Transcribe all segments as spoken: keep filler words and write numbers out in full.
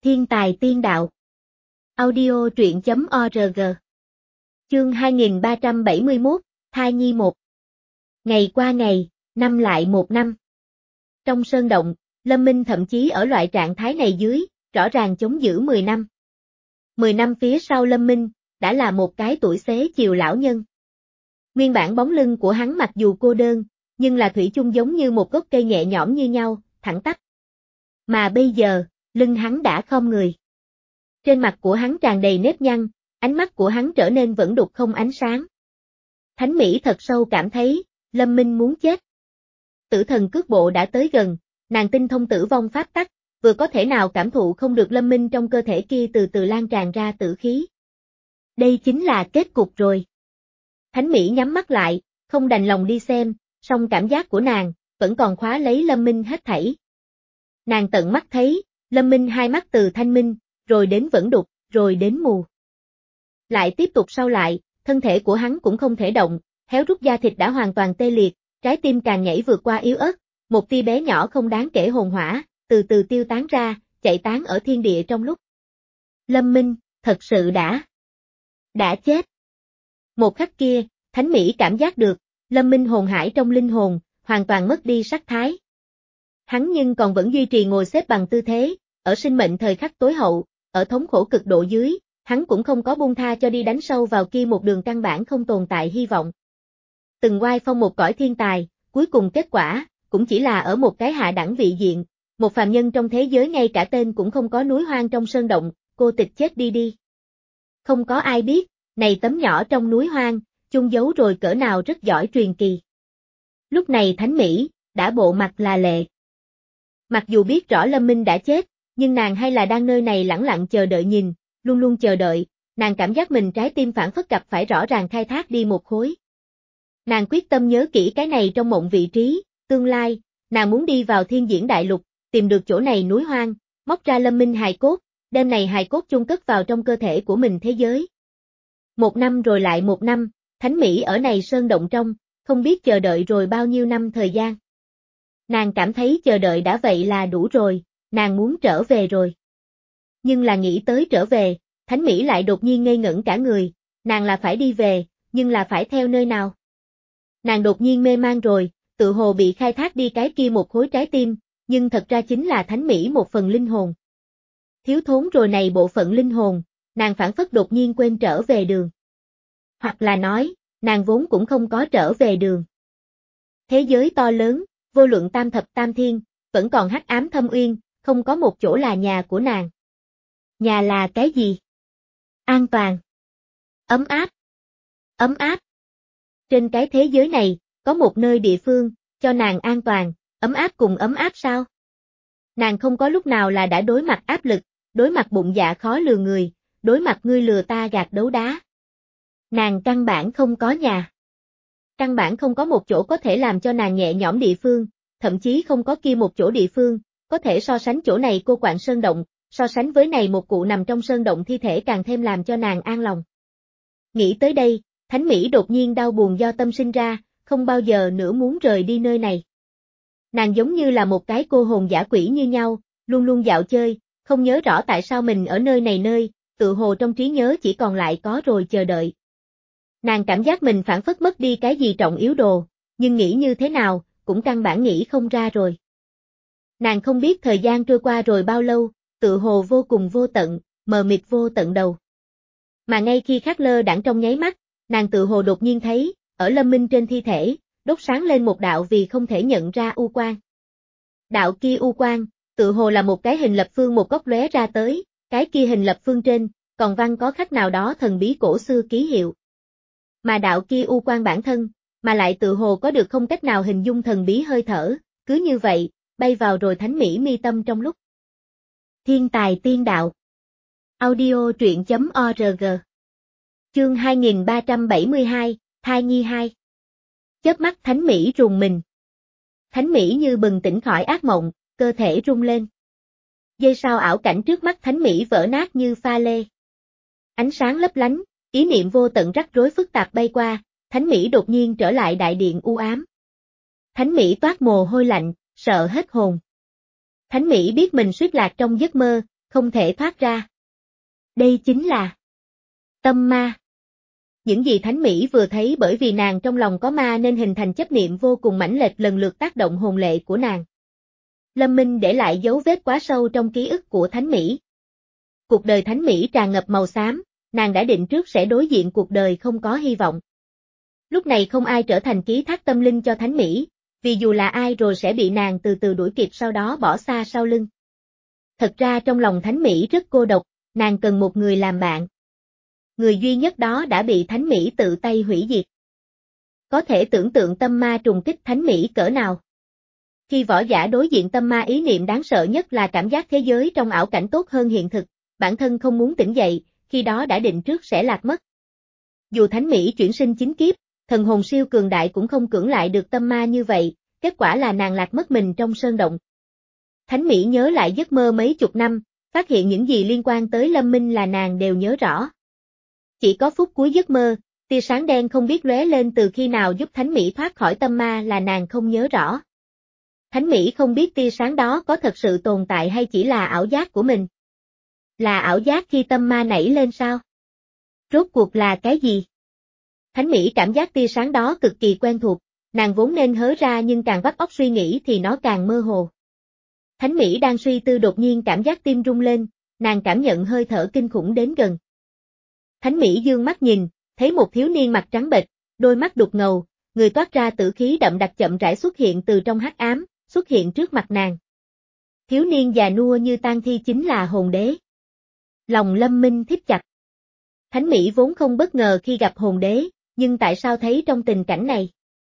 Thiên tài tiên đạo. Audio truyện chấm org. Chương hai nghìn ba trăm bảy mươi mốt, thai nhi một. Ngày qua ngày, năm lại một năm. Trong sơn động, Lâm Minh thậm chí ở loại trạng thái này dưới, rõ ràng chống giữ mười năm. mười năm phía sau Lâm Minh, đã là một cái tuổi xế chiều lão nhân. Nguyên bản bóng lưng của hắn mặc dù cô đơn, nhưng là thủy chung giống như một gốc cây nhẹ nhõm như nhau, thẳng tắp. Mà bây giờ, lưng hắn đã khom người. Trên mặt của hắn tràn đầy nếp nhăn, ánh mắt của hắn trở nên vẫn đục không ánh sáng. Thánh Mỹ thật sâu cảm thấy, Lâm Minh muốn chết. Tử thần cước bộ đã tới gần, nàng tinh thông tử vong pháp tắc, vừa có thể nào cảm thụ không được Lâm Minh trong cơ thể kia từ từ lan tràn ra tử khí. Đây chính là kết cục rồi. Thánh Mỹ nhắm mắt lại, không đành lòng đi xem, song cảm giác của nàng, vẫn còn khóa lấy Lâm Minh hết thảy. Nàng tận mắt thấy, Lâm Minh hai mắt từ thanh minh, rồi đến vẫn đục, rồi đến mù. Lại tiếp tục sau lại, thân thể của hắn cũng không thể động, héo rút da thịt đã hoàn toàn tê liệt, trái tim càng nhảy vượt qua yếu ớt, một tia bé nhỏ không đáng kể hồn hỏa, từ từ tiêu tán ra, chạy tán ở thiên địa trong lúc. Lâm Minh, thật sự đã, đã chết. Một khắc kia, Thánh Mỹ cảm giác được, Lâm Minh hồn hải trong linh hồn, hoàn toàn mất đi sắc thái. Hắn nhưng còn vẫn duy trì ngồi xếp bằng tư thế, ở sinh mệnh thời khắc tối hậu, ở thống khổ cực độ dưới, hắn cũng không có buông tha cho đi đánh sâu vào kia một đường căn bản không tồn tại hy vọng. Từng oai phong một cõi thiên tài, cuối cùng kết quả, cũng chỉ là ở một cái hạ đẳng vị diện, một phàm nhân trong thế giới ngay cả tên cũng không có núi hoang trong sơn động, cô tịch chết đi đi. Không có ai biết, này tấm nhỏ trong núi hoang, chung giấu rồi cỡ nào rất giỏi truyền kỳ. Lúc này Thánh Mỹ, đã bộ mặt là lệ. Mặc dù biết rõ Lâm Minh đã chết, nhưng nàng hay là đang nơi này lẳng lặng chờ đợi nhìn, luôn luôn chờ đợi, nàng cảm giác mình trái tim phản phất gặp phải rõ ràng khai thác đi một khối. Nàng quyết tâm nhớ kỹ cái này trong mộng vị trí, tương lai, nàng muốn đi vào thiên diễn đại lục, tìm được chỗ này núi hoang, móc ra Lâm Minh hài cốt, đem này hài cốt chung cất vào trong cơ thể của mình thế giới. Một năm rồi lại một năm, Thánh Mỹ ở này sơn động trong, không biết chờ đợi rồi bao nhiêu năm thời gian. Nàng cảm thấy chờ đợi đã vậy là đủ rồi, nàng muốn trở về rồi. Nhưng là nghĩ tới trở về, Thánh Mỹ lại đột nhiên ngây ngẩn cả người, nàng là phải đi về, nhưng là phải theo nơi nào? Nàng đột nhiên mê man rồi, tự hồ bị khai thác đi cái kia một khối trái tim, nhưng thật ra chính là Thánh Mỹ một phần linh hồn. Thiếu thốn rồi này bộ phận linh hồn, nàng phản phất đột nhiên quên trở về đường. Hoặc là nói, nàng vốn cũng không có trở về đường. Thế giới to lớn, vô luận tam thập tam thiên, vẫn còn hắc ám thâm uyên, không có một chỗ là nhà của nàng. Nhà là cái gì? An toàn. Ấm áp. Ấm áp. Trên cái thế giới này, có một nơi địa phương, cho nàng an toàn, ấm áp cùng ấm áp sao? Nàng không có lúc nào là đã đối mặt áp lực, đối mặt bụng dạ khó lừa người, đối mặt ngươi lừa ta gạt đấu đá. Nàng căn bản không có nhà. Căn bản không có một chỗ có thể làm cho nàng nhẹ nhõm địa phương, thậm chí không có kia một chỗ địa phương, có thể so sánh chỗ này cô quạng sơn động, so sánh với này một cụ nằm trong sơn động thi thể càng thêm làm cho nàng an lòng. Nghĩ tới đây, Thánh Mỹ đột nhiên đau buồn do tâm sinh ra, không bao giờ nữa muốn rời đi nơi này. Nàng giống như là một cái cô hồn dã quỷ như nhau, luôn luôn dạo chơi, không nhớ rõ tại sao mình ở nơi này nơi, tự hồ trong trí nhớ chỉ còn lại có rồi chờ đợi. Nàng cảm giác mình phản phất mất đi cái gì trọng yếu đồ, nhưng nghĩ như thế nào, cũng căn bản nghĩ không ra rồi. Nàng không biết thời gian trôi qua rồi bao lâu, tự hồ vô cùng vô tận, mờ mịt vô tận đầu. Mà ngay khi khắc lơ đãng trong nháy mắt, nàng tự hồ đột nhiên thấy, ở Lâm Minh trên thi thể, đốt sáng lên một đạo vì không thể nhận ra u quang. Đạo kia u quang, tự hồ là một cái hình lập phương một góc lóe ra tới, cái kia hình lập phương trên, còn văn có khắc nào đó thần bí cổ xưa ký hiệu. Mà đạo kia u quang bản thân, mà lại tự hồ có được không cách nào hình dung thần bí hơi thở, cứ như vậy, bay vào rồi Thánh Mỹ mi tâm trong lúc. Thiên tài tiên đạo. Audio truyện chấm org. Chương hai nghìn ba trăm bảy mươi hai, thai nhi hai. Chớp mắt Thánh Mỹ rùng mình. Thánh Mỹ như bừng tỉnh khỏi ác mộng, cơ thể rung lên. Giây sau ảo cảnh trước mắt Thánh Mỹ vỡ nát như pha lê. Ánh sáng lấp lánh, ý niệm vô tận rắc rối phức tạp bay qua, Thánh Mỹ đột nhiên trở lại đại điện u ám. Thánh Mỹ toát mồ hôi lạnh, sợ hết hồn. Thánh Mỹ biết mình suýt lạc trong giấc mơ, không thể thoát ra. Đây chính là tâm ma. Những gì Thánh Mỹ vừa thấy bởi vì nàng trong lòng có ma nên hình thành chấp niệm vô cùng mãnh liệt lần lượt tác động hồn lệ của nàng. Lâm Minh để lại dấu vết quá sâu trong ký ức của Thánh Mỹ. Cuộc đời Thánh Mỹ tràn ngập màu xám, nàng đã định trước sẽ đối diện cuộc đời không có hy vọng. Lúc này không ai trở thành ký thác tâm linh cho Thánh Mỹ, vì dù là ai rồi sẽ bị nàng từ từ đuổi kịp sau đó bỏ xa sau lưng. Thật ra trong lòng Thánh Mỹ rất cô độc, nàng cần một người làm bạn. Người duy nhất đó đã bị Thánh Mỹ tự tay hủy diệt. Có thể tưởng tượng tâm ma trùng kích Thánh Mỹ cỡ nào. Khi võ giả đối diện tâm ma, ý niệm đáng sợ nhất là cảm giác thế giới trong ảo cảnh tốt hơn hiện thực, bản thân không muốn tỉnh dậy, khi đó đã định trước sẽ lạc mất. Dù Thánh Mỹ chuyển sinh chín kiếp, thần hồn siêu cường đại cũng không cưỡng lại được tâm ma như vậy, kết quả là nàng lạc mất mình trong sơn động. Thánh Mỹ nhớ lại giấc mơ mấy chục năm, phát hiện những gì liên quan tới Lâm Minh là nàng đều nhớ rõ. Chỉ có phút cuối giấc mơ, tia sáng đen không biết lóe lên từ khi nào giúp Thánh Mỹ thoát khỏi tâm ma là nàng không nhớ rõ. Thánh Mỹ không biết tia sáng đó có thật sự tồn tại hay chỉ là ảo giác của mình. Là ảo giác khi tâm ma nảy lên sao? Rốt cuộc là cái gì? Thánh Mỹ cảm giác tia sáng đó cực kỳ quen thuộc, nàng vốn nên hớ ra nhưng càng vắt óc suy nghĩ thì nó càng mơ hồ. Thánh Mỹ đang suy tư đột nhiên cảm giác tim rung lên, nàng cảm nhận hơi thở kinh khủng đến gần. Thánh Mỹ dương mắt nhìn, thấy một thiếu niên mặt trắng bệch, đôi mắt đục ngầu, người toát ra tử khí đậm đặc chậm rãi xuất hiện từ trong hắc ám, xuất hiện trước mặt nàng. Thiếu niên già nua như tang thi chính là hồn đế. Lòng Lâm Minh thít chặt. Thánh Mỹ vốn không bất ngờ khi gặp hồn đế, nhưng tại sao thấy trong tình cảnh này?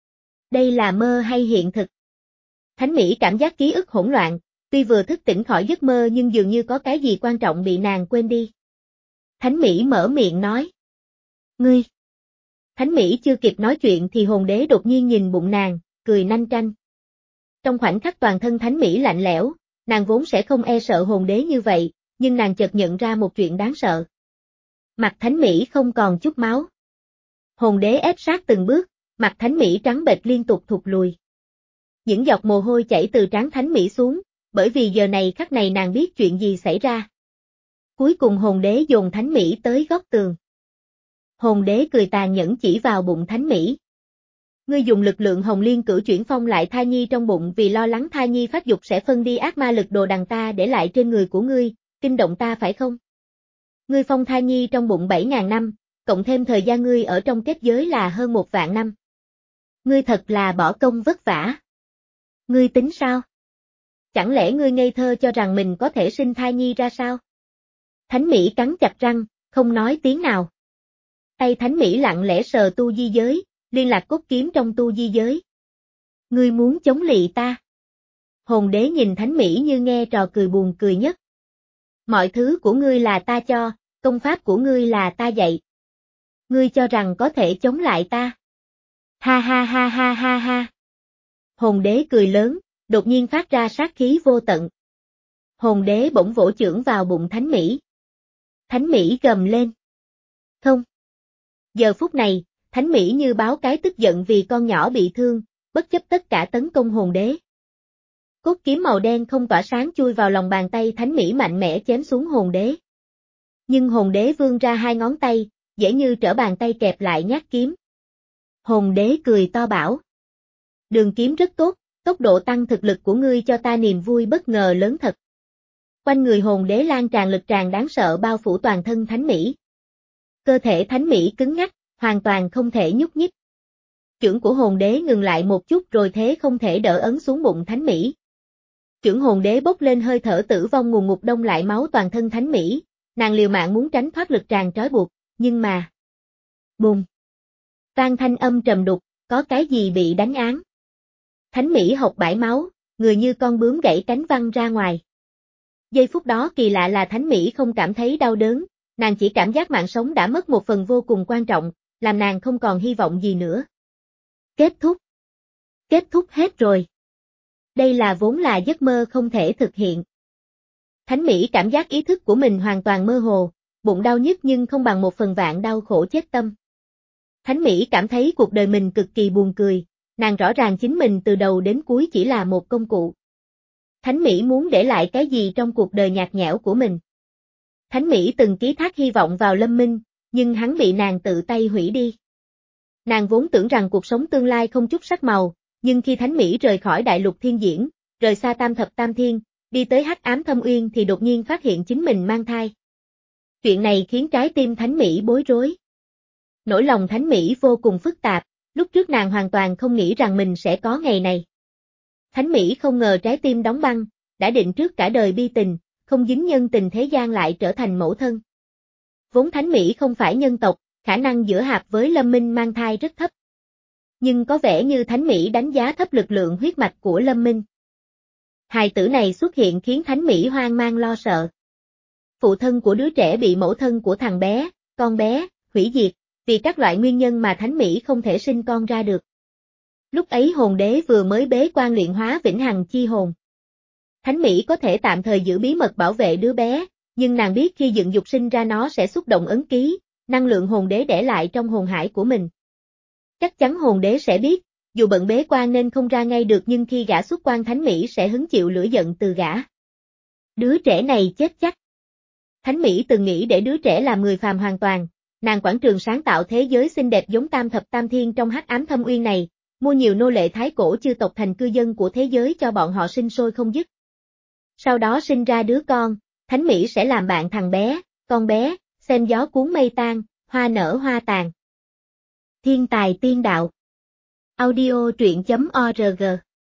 Đây là mơ hay hiện thực? Thánh Mỹ cảm giác ký ức hỗn loạn, tuy vừa thức tỉnh khỏi giấc mơ nhưng dường như có cái gì quan trọng bị nàng quên đi. Thánh Mỹ mở miệng nói. Ngươi! Thánh Mỹ chưa kịp nói chuyện thì hồn đế đột nhiên nhìn bụng nàng, cười nanh tranh. Trong khoảnh khắc toàn thân Thánh Mỹ lạnh lẽo, nàng vốn sẽ không e sợ hồn đế như vậy, nhưng nàng chợt nhận ra một chuyện đáng sợ. Mặt Thánh Mỹ không còn chút máu. Hồn đế ép sát từng bước, mặt Thánh Mỹ trắng bệch liên tục thụt lùi. Những giọt mồ hôi chảy từ trán Thánh Mỹ xuống, bởi vì giờ này khắc này nàng biết chuyện gì xảy ra. Cuối cùng hồn đế dồn Thánh Mỹ tới góc tường. Hồn đế cười tàn nhẫn chỉ vào bụng Thánh Mỹ. Ngươi dùng lực lượng hồng liên cửu chuyển phong lại thai nhi trong bụng vì lo lắng thai nhi phát dục sẽ phân đi ác ma lực đồ đằng ta để lại trên người của ngươi, kinh động ta phải không? Ngươi phong thai nhi trong bụng bảy ngàn năm, cộng thêm thời gian ngươi ở trong kết giới là hơn một vạn năm. Ngươi thật là bỏ công vất vả. Ngươi tính sao? Chẳng lẽ ngươi ngây thơ cho rằng mình có thể sinh thai nhi ra sao? Thánh Mỹ cắn chặt răng, không nói tiếng nào. Tay Thánh Mỹ lặng lẽ sờ tu di giới, liên lạc cốt kiếm trong tu di giới. Ngươi muốn chống lị ta? Hồn đế nhìn Thánh Mỹ như nghe trò cười buồn cười nhất. Mọi thứ của ngươi là ta cho, công pháp của ngươi là ta dạy. Ngươi cho rằng có thể chống lại ta? Ha ha ha ha ha ha. Hồn đế cười lớn, đột nhiên phát ra sát khí vô tận. Hồn đế bỗng vỗ chưởng vào bụng Thánh Mỹ. Thánh Mỹ gầm lên. Không. Giờ phút này, Thánh Mỹ như báo cái tức giận vì con nhỏ bị thương, bất chấp tất cả tấn công hồn đế. Cốt kiếm màu đen không tỏa sáng chui vào lòng bàn tay Thánh Mỹ mạnh mẽ chém xuống hồn đế. Nhưng hồn đế vươn ra hai ngón tay, dễ như trở bàn tay kẹp lại nhát kiếm. Hồn đế cười to bảo. Đường kiếm rất tốt, tốc độ tăng thực lực của ngươi cho ta niềm vui bất ngờ lớn thật. Quanh người hồn đế lan tràn lực tràn đáng sợ bao phủ toàn thân Thánh Mỹ. Cơ thể Thánh Mỹ cứng ngắc, hoàn toàn không thể nhúc nhích. Chưởng của hồn đế ngừng lại một chút rồi thế không thể đỡ ấn xuống bụng Thánh Mỹ. Chưởng hồn đế bốc lên hơi thở tử vong ngùn ngụt đông lại máu toàn thân Thánh Mỹ, nàng liều mạng muốn tránh thoát lực tràn trói buộc, nhưng mà... Bùng! Vang thanh âm trầm đục, có cái gì bị đánh án. Thánh Mỹ hộc bãi máu, người như con bướm gãy cánh văng ra ngoài. Giây phút đó kỳ lạ là Thánh Mỹ không cảm thấy đau đớn, nàng chỉ cảm giác mạng sống đã mất một phần vô cùng quan trọng, làm nàng không còn hy vọng gì nữa. Kết thúc. Kết thúc hết rồi. Đây là vốn là giấc mơ không thể thực hiện. Thánh Mỹ cảm giác ý thức của mình hoàn toàn mơ hồ, bụng đau nhức nhưng không bằng một phần vạn đau khổ chết tâm. Thánh Mỹ cảm thấy cuộc đời mình cực kỳ buồn cười, nàng rõ ràng chính mình từ đầu đến cuối chỉ là một công cụ. Thánh Mỹ muốn để lại cái gì trong cuộc đời nhạt nhẽo của mình? Thánh Mỹ từng ký thác hy vọng vào Lâm Minh, nhưng hắn bị nàng tự tay hủy đi. Nàng vốn tưởng rằng cuộc sống tương lai không chút sắc màu, nhưng khi Thánh Mỹ rời khỏi đại lục thiên diễn, rời xa tam thập tam thiên, đi tới hắc ám thâm uyên thì đột nhiên phát hiện chính mình mang thai. Chuyện này khiến trái tim Thánh Mỹ bối rối. Nỗi lòng Thánh Mỹ vô cùng phức tạp, lúc trước nàng hoàn toàn không nghĩ rằng mình sẽ có ngày này. Thánh Mỹ không ngờ trái tim đóng băng, đã định trước cả đời bi tình, không dính nhân tình thế gian lại trở thành mẫu thân. Vốn Thánh Mỹ không phải nhân tộc, khả năng giữa Hạp với Lâm Minh mang thai rất thấp. Nhưng có vẻ như Thánh Mỹ đánh giá thấp lực lượng huyết mạch của Lâm Minh. Hài tử này xuất hiện khiến Thánh Mỹ hoang mang lo sợ. Phụ thân của đứa trẻ bị mẫu thân của thằng bé, con bé, hủy diệt, vì các loại nguyên nhân mà Thánh Mỹ không thể sinh con ra được. Lúc ấy hồn đế vừa mới bế quan luyện hóa vĩnh hằng chi hồn. Thánh Mỹ có thể tạm thời giữ bí mật bảo vệ đứa bé, nhưng nàng biết khi dựng dục sinh ra nó sẽ xúc động ấn ký, năng lượng hồn đế để lại trong hồn hải của mình. Chắc chắn hồn đế sẽ biết, dù bận bế quan nên không ra ngay được nhưng khi gã xuất quan Thánh Mỹ sẽ hứng chịu lửa giận từ gã. Đứa trẻ này chết chắc. Thánh Mỹ từng nghĩ để đứa trẻ làm người phàm hoàn toàn, nàng quảng trường sáng tạo thế giới xinh đẹp giống tam thập tam thiên trong hắc ám thâm uyên này, mua nhiều nô lệ thái cổ chư tộc thành cư dân của thế giới cho bọn họ sinh sôi không dứt. Sau đó sinh ra đứa con, Thánh Mỹ sẽ làm bạn thằng bé, con bé, xem gió cuốn mây tan, hoa nở hoa tàn. Thiên tài tiên đạo. Audio truyện chấm org.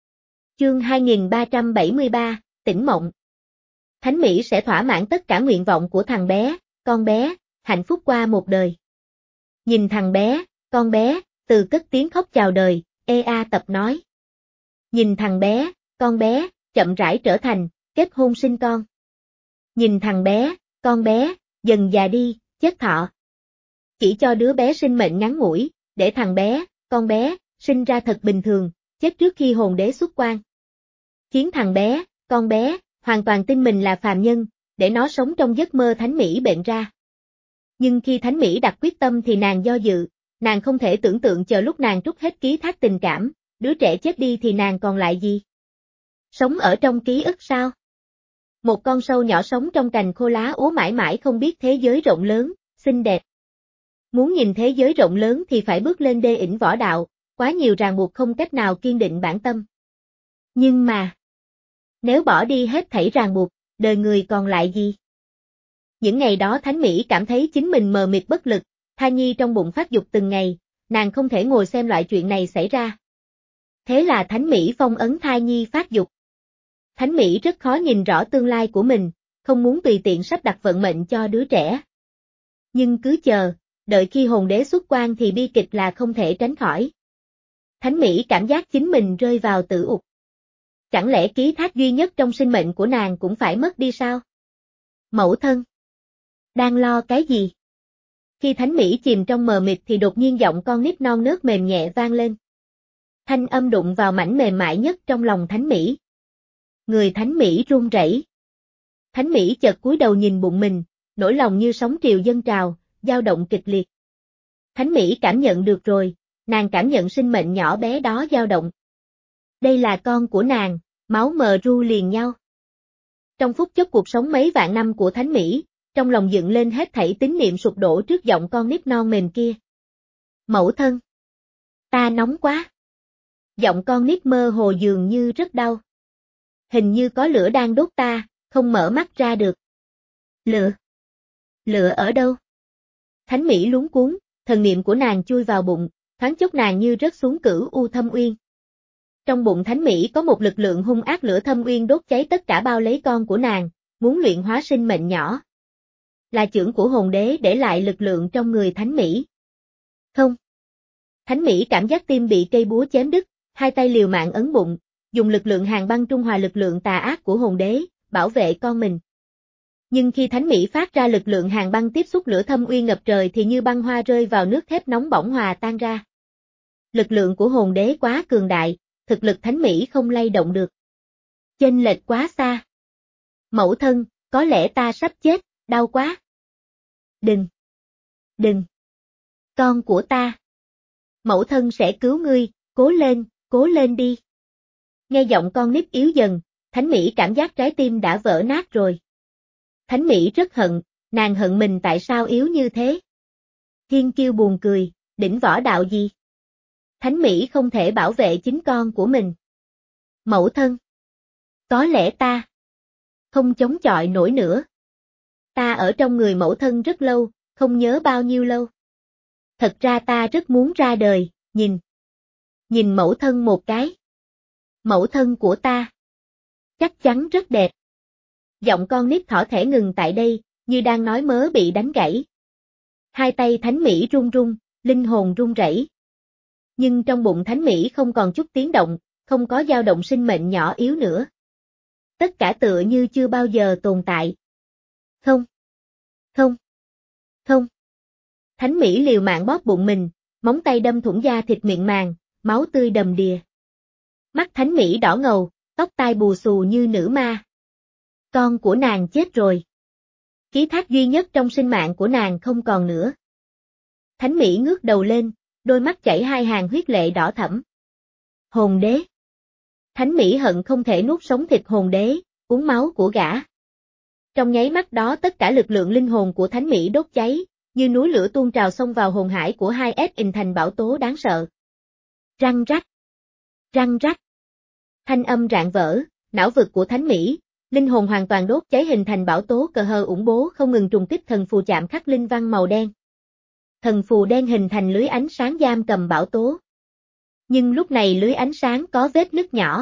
Chương hai nghìn ba trăm bảy mươi ba, tỉnh mộng. Thánh Mỹ sẽ thỏa mãn tất cả nguyện vọng của thằng bé, con bé, hạnh phúc qua một đời. Nhìn thằng bé, con bé, từ cất tiếng khóc chào đời, e a tập nói. Nhìn thằng bé, con bé, chậm rãi trở thành, kết hôn sinh con. Nhìn thằng bé, con bé, dần già đi, chết thọ. Chỉ cho đứa bé sinh mệnh ngắn ngủi, để thằng bé, con bé, sinh ra thật bình thường, chết trước khi hồn đế xuất quan. Khiến thằng bé, con bé, hoàn toàn tin mình là phàm nhân, để nó sống trong giấc mơ Thánh Mỹ bệnh ra. Nhưng khi Thánh Mỹ đặt quyết tâm thì nàng do dự, nàng không thể tưởng tượng chờ lúc nàng trút hết ký thác tình cảm, đứa trẻ chết đi thì nàng còn lại gì? Sống ở trong ký ức sao? Một con sâu nhỏ sống trong cành khô lá úa mãi mãi không biết thế giới rộng lớn, xinh đẹp. Muốn nhìn thế giới rộng lớn thì phải bước lên đê ỉn võ đạo, quá nhiều ràng buộc không cách nào kiên định bản tâm. Nhưng mà, nếu bỏ đi hết thảy ràng buộc, đời người còn lại gì? Những ngày đó Thánh Mỹ cảm thấy chính mình mờ mịt bất lực, thai nhi trong bụng phát dục từng ngày, nàng không thể ngồi xem loại chuyện này xảy ra. Thế là Thánh Mỹ phong ấn thai nhi phát dục. Thánh Mỹ rất khó nhìn rõ tương lai của mình, không muốn tùy tiện sắp đặt vận mệnh cho đứa trẻ. Nhưng cứ chờ, đợi khi hồn đế xuất quan thì bi kịch là không thể tránh khỏi. Thánh Mỹ cảm giác chính mình rơi vào tử ục. Chẳng lẽ ký thác duy nhất trong sinh mệnh của nàng cũng phải mất đi sao? Mẫu thân. Đang lo cái gì? Khi Thánh Mỹ chìm trong mờ mịt thì đột nhiên giọng con nít non nớt mềm nhẹ vang lên. Thanh âm đụng vào mảnh mềm mại nhất trong lòng Thánh Mỹ. Người Thánh Mỹ run rẩy. Thánh Mỹ chợt cúi đầu nhìn bụng mình, nỗi lòng như sóng triều dâng trào, dao động kịch liệt. Thánh Mỹ cảm nhận được rồi, nàng cảm nhận sinh mệnh nhỏ bé đó dao động. Đây là con của nàng, máu mờ ru liền nhau. Trong phút chốc cuộc sống mấy vạn năm của Thánh Mỹ, trong lòng dựng lên hết thảy tín niệm sụp đổ trước giọng con nít non mềm kia. Mẫu thân. Ta nóng quá. Giọng con nít mơ hồ dường như rất đau. Hình như có lửa đang đốt ta, không mở mắt ra được. Lửa? Lửa ở đâu? Thánh Mỹ luống cuống, thần niệm của nàng chui vào bụng, thoáng chốc nàng như rớt xuống cửu u thâm uyên. Trong bụng Thánh Mỹ có một lực lượng hung ác lửa thâm uyên đốt cháy tất cả bao lấy con của nàng, muốn luyện hóa sinh mệnh nhỏ. Là chưởng của hồn đế để lại lực lượng trong người Thánh Mỹ. Không. Thánh Mỹ cảm giác tim bị cây búa chém đứt, hai tay liều mạng ấn bụng, dùng lực lượng hàn băng trung hòa lực lượng tà ác của hồn đế, bảo vệ con mình. Nhưng khi Thánh Mỹ phát ra lực lượng hàn băng tiếp xúc lửa thâm uyên ngập trời thì như băng hoa rơi vào nước thép nóng bỏng hòa tan ra. Lực lượng của hồn đế quá cường đại, thực lực Thánh Mỹ không lay động được. Chênh lệch quá xa. Mẫu thân, có lẽ ta sắp chết, đau quá. Đừng. Đừng. Con của ta. Mẫu thân sẽ cứu ngươi, cố lên, cố lên đi. Nghe giọng con nít yếu dần, Thánh Mỹ cảm giác trái tim đã vỡ nát rồi. Thánh Mỹ rất hận, Nàng hận mình tại sao yếu như thế. Thiên Kiêu buồn cười, đỉnh võ đạo gì? Thánh Mỹ không thể bảo vệ chính con của mình. Mẫu thân. Có lẽ ta không chống chọi nổi nữa. Ta ở trong người mẫu thân rất lâu, không nhớ bao nhiêu lâu. Thật ra ta rất muốn ra đời, nhìn. Nhìn mẫu thân một cái. Mẫu thân của ta. Chắc chắn rất đẹp. Giọng con nít thỏ thẻ ngừng tại đây, như đang nói mớ bị đánh gãy. Hai tay Thánh Mỹ run run, linh hồn run rẩy. Nhưng trong bụng Thánh Mỹ không còn chút tiếng động, không có dao động sinh mệnh nhỏ yếu nữa. Tất cả tựa như chưa bao giờ tồn tại. Không. Không. Không. Thánh Mỹ liều mạng bóp bụng mình, móng tay đâm thủng da thịt miệng màng, máu tươi đầm đìa. Mắt Thánh Mỹ đỏ ngầu, tóc tai bù xù như nữ ma. Con của nàng chết rồi. Ký thác duy nhất trong sinh mạng của nàng không còn nữa. Thánh Mỹ ngước đầu lên, đôi mắt chảy hai hàng huyết lệ đỏ thẫm. Hồn đế. Thánh Mỹ hận không thể nuốt sống thịt hồn đế, uống máu của gã. Trong nháy mắt đó tất cả lực lượng linh hồn của Thánh Mỹ đốt cháy, như núi lửa tuôn trào xông vào hồn hải của hai S hình thành bão tố đáng sợ. Răng rắc. Răng rắc. Thanh âm rạn vỡ, não vực của Thánh Mỹ, linh hồn hoàn toàn đốt cháy hình thành bão tố cờ hờ ủng bố không ngừng trùng kích thần phù chạm khắc linh văn màu đen. Thần phù đen hình thành lưới ánh sáng giam cầm bão tố. Nhưng lúc này lưới ánh sáng có vết nứt nhỏ.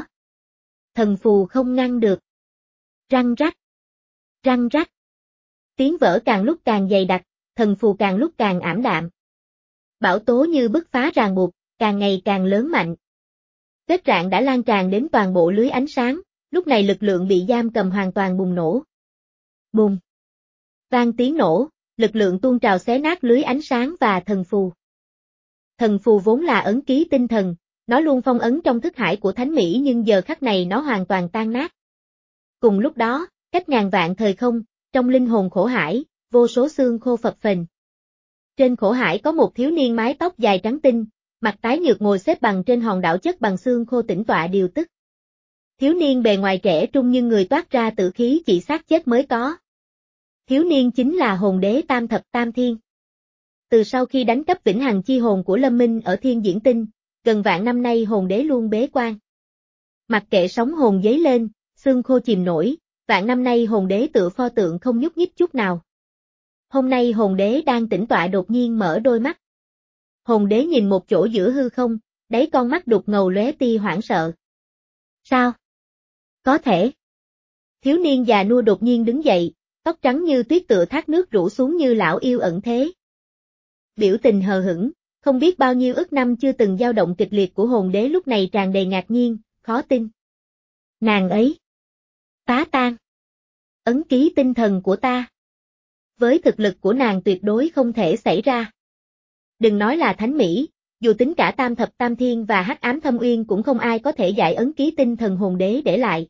Thần phù không ngăn được. Răng rắc. Răng rắc. Tiếng vỡ càng lúc càng dày đặc, thần phù càng lúc càng ảm đạm. Bão tố như bứt phá ràng buộc, càng ngày càng lớn mạnh. Vết rạn đã lan tràn đến toàn bộ lưới ánh sáng, lúc này lực lượng bị giam cầm hoàn toàn bùng nổ. Bùng. Vang tiếng nổ, lực lượng tuôn trào xé nát lưới ánh sáng và thần phù. Thần phù vốn là ấn ký tinh thần, nó luôn phong ấn trong thức hải của Thánh Mỹ nhưng giờ khắc này nó hoàn toàn tan nát. Cùng lúc đó, cách ngàn vạn thời không, trong linh hồn khổ hải, vô số xương khô phập phình. Trên khổ hải có một thiếu niên mái tóc dài trắng tinh, mặt tái nhợt ngồi xếp bằng trên hòn đảo chất bằng xương khô tĩnh tọa điều tức. Thiếu niên bề ngoài trẻ trung nhưng người toát ra tử khí chỉ xác chết mới có. Thiếu niên chính là hồn đế Tam Thập Tam Thiên. Từ sau khi đánh cắp vĩnh hằng chi hồn của Lâm Minh ở Thiên Diễn Tinh, gần vạn năm nay hồn đế luôn bế quan. Mặc kệ sóng hồn dấy lên, xương khô chìm nổi, vạn năm nay hồn đế tựa pho tượng không nhúc nhích chút nào. Hôm nay hồn đế đang tĩnh tọa đột nhiên mở đôi mắt. Hồn đế nhìn một chỗ giữa hư không, đáy con mắt đục ngầu lóe tia hoảng sợ. Sao? Có thể. Thiếu niên già nua đột nhiên đứng dậy, tóc trắng như tuyết tựa thác nước rủ xuống như lão yêu ẩn thế. Biểu tình hờ hững, không biết bao nhiêu ức năm chưa từng dao động kịch liệt của hồn đế lúc này tràn đầy ngạc nhiên, khó tin. Nàng ấy. Phá tan. Ấn ký tinh thần của ta. Với thực lực của nàng tuyệt đối không thể xảy ra. Đừng nói là Thánh Mỹ, dù tính cả Tam Thập Tam Thiên và Hắc Ám Thâm Uyên cũng không ai có thể giải ấn ký tinh thần hồn đế để lại.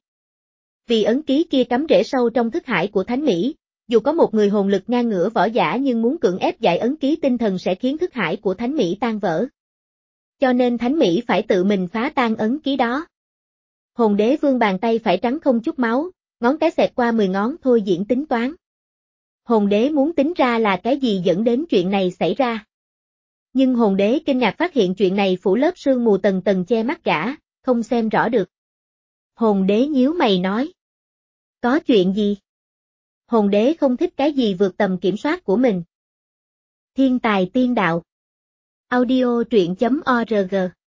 Vì ấn ký kia cắm rễ sâu trong thức hải của Thánh Mỹ, dù có một người hồn lực ngang ngửa võ giả nhưng muốn cưỡng ép giải ấn ký tinh thần sẽ khiến thức hải của Thánh Mỹ tan vỡ. Cho nên Thánh Mỹ phải tự mình phá tan ấn ký đó. Hồn đế vương bàn tay phải trắng không chút máu, ngón cái xẹt qua mười ngón thôi diễn tính toán. Hồn đế muốn tính ra là cái gì dẫn đến chuyện này xảy ra. Nhưng hồn đế kinh ngạc phát hiện chuyện này phủ lớp sương mù tầng tầng che mắt gã, không xem rõ được. Hồn đế nhíu mày nói. Có chuyện gì? Hồn đế không thích cái gì vượt tầm kiểm soát của mình. Thiên tài tiên đạo. Audio truyện chấm org.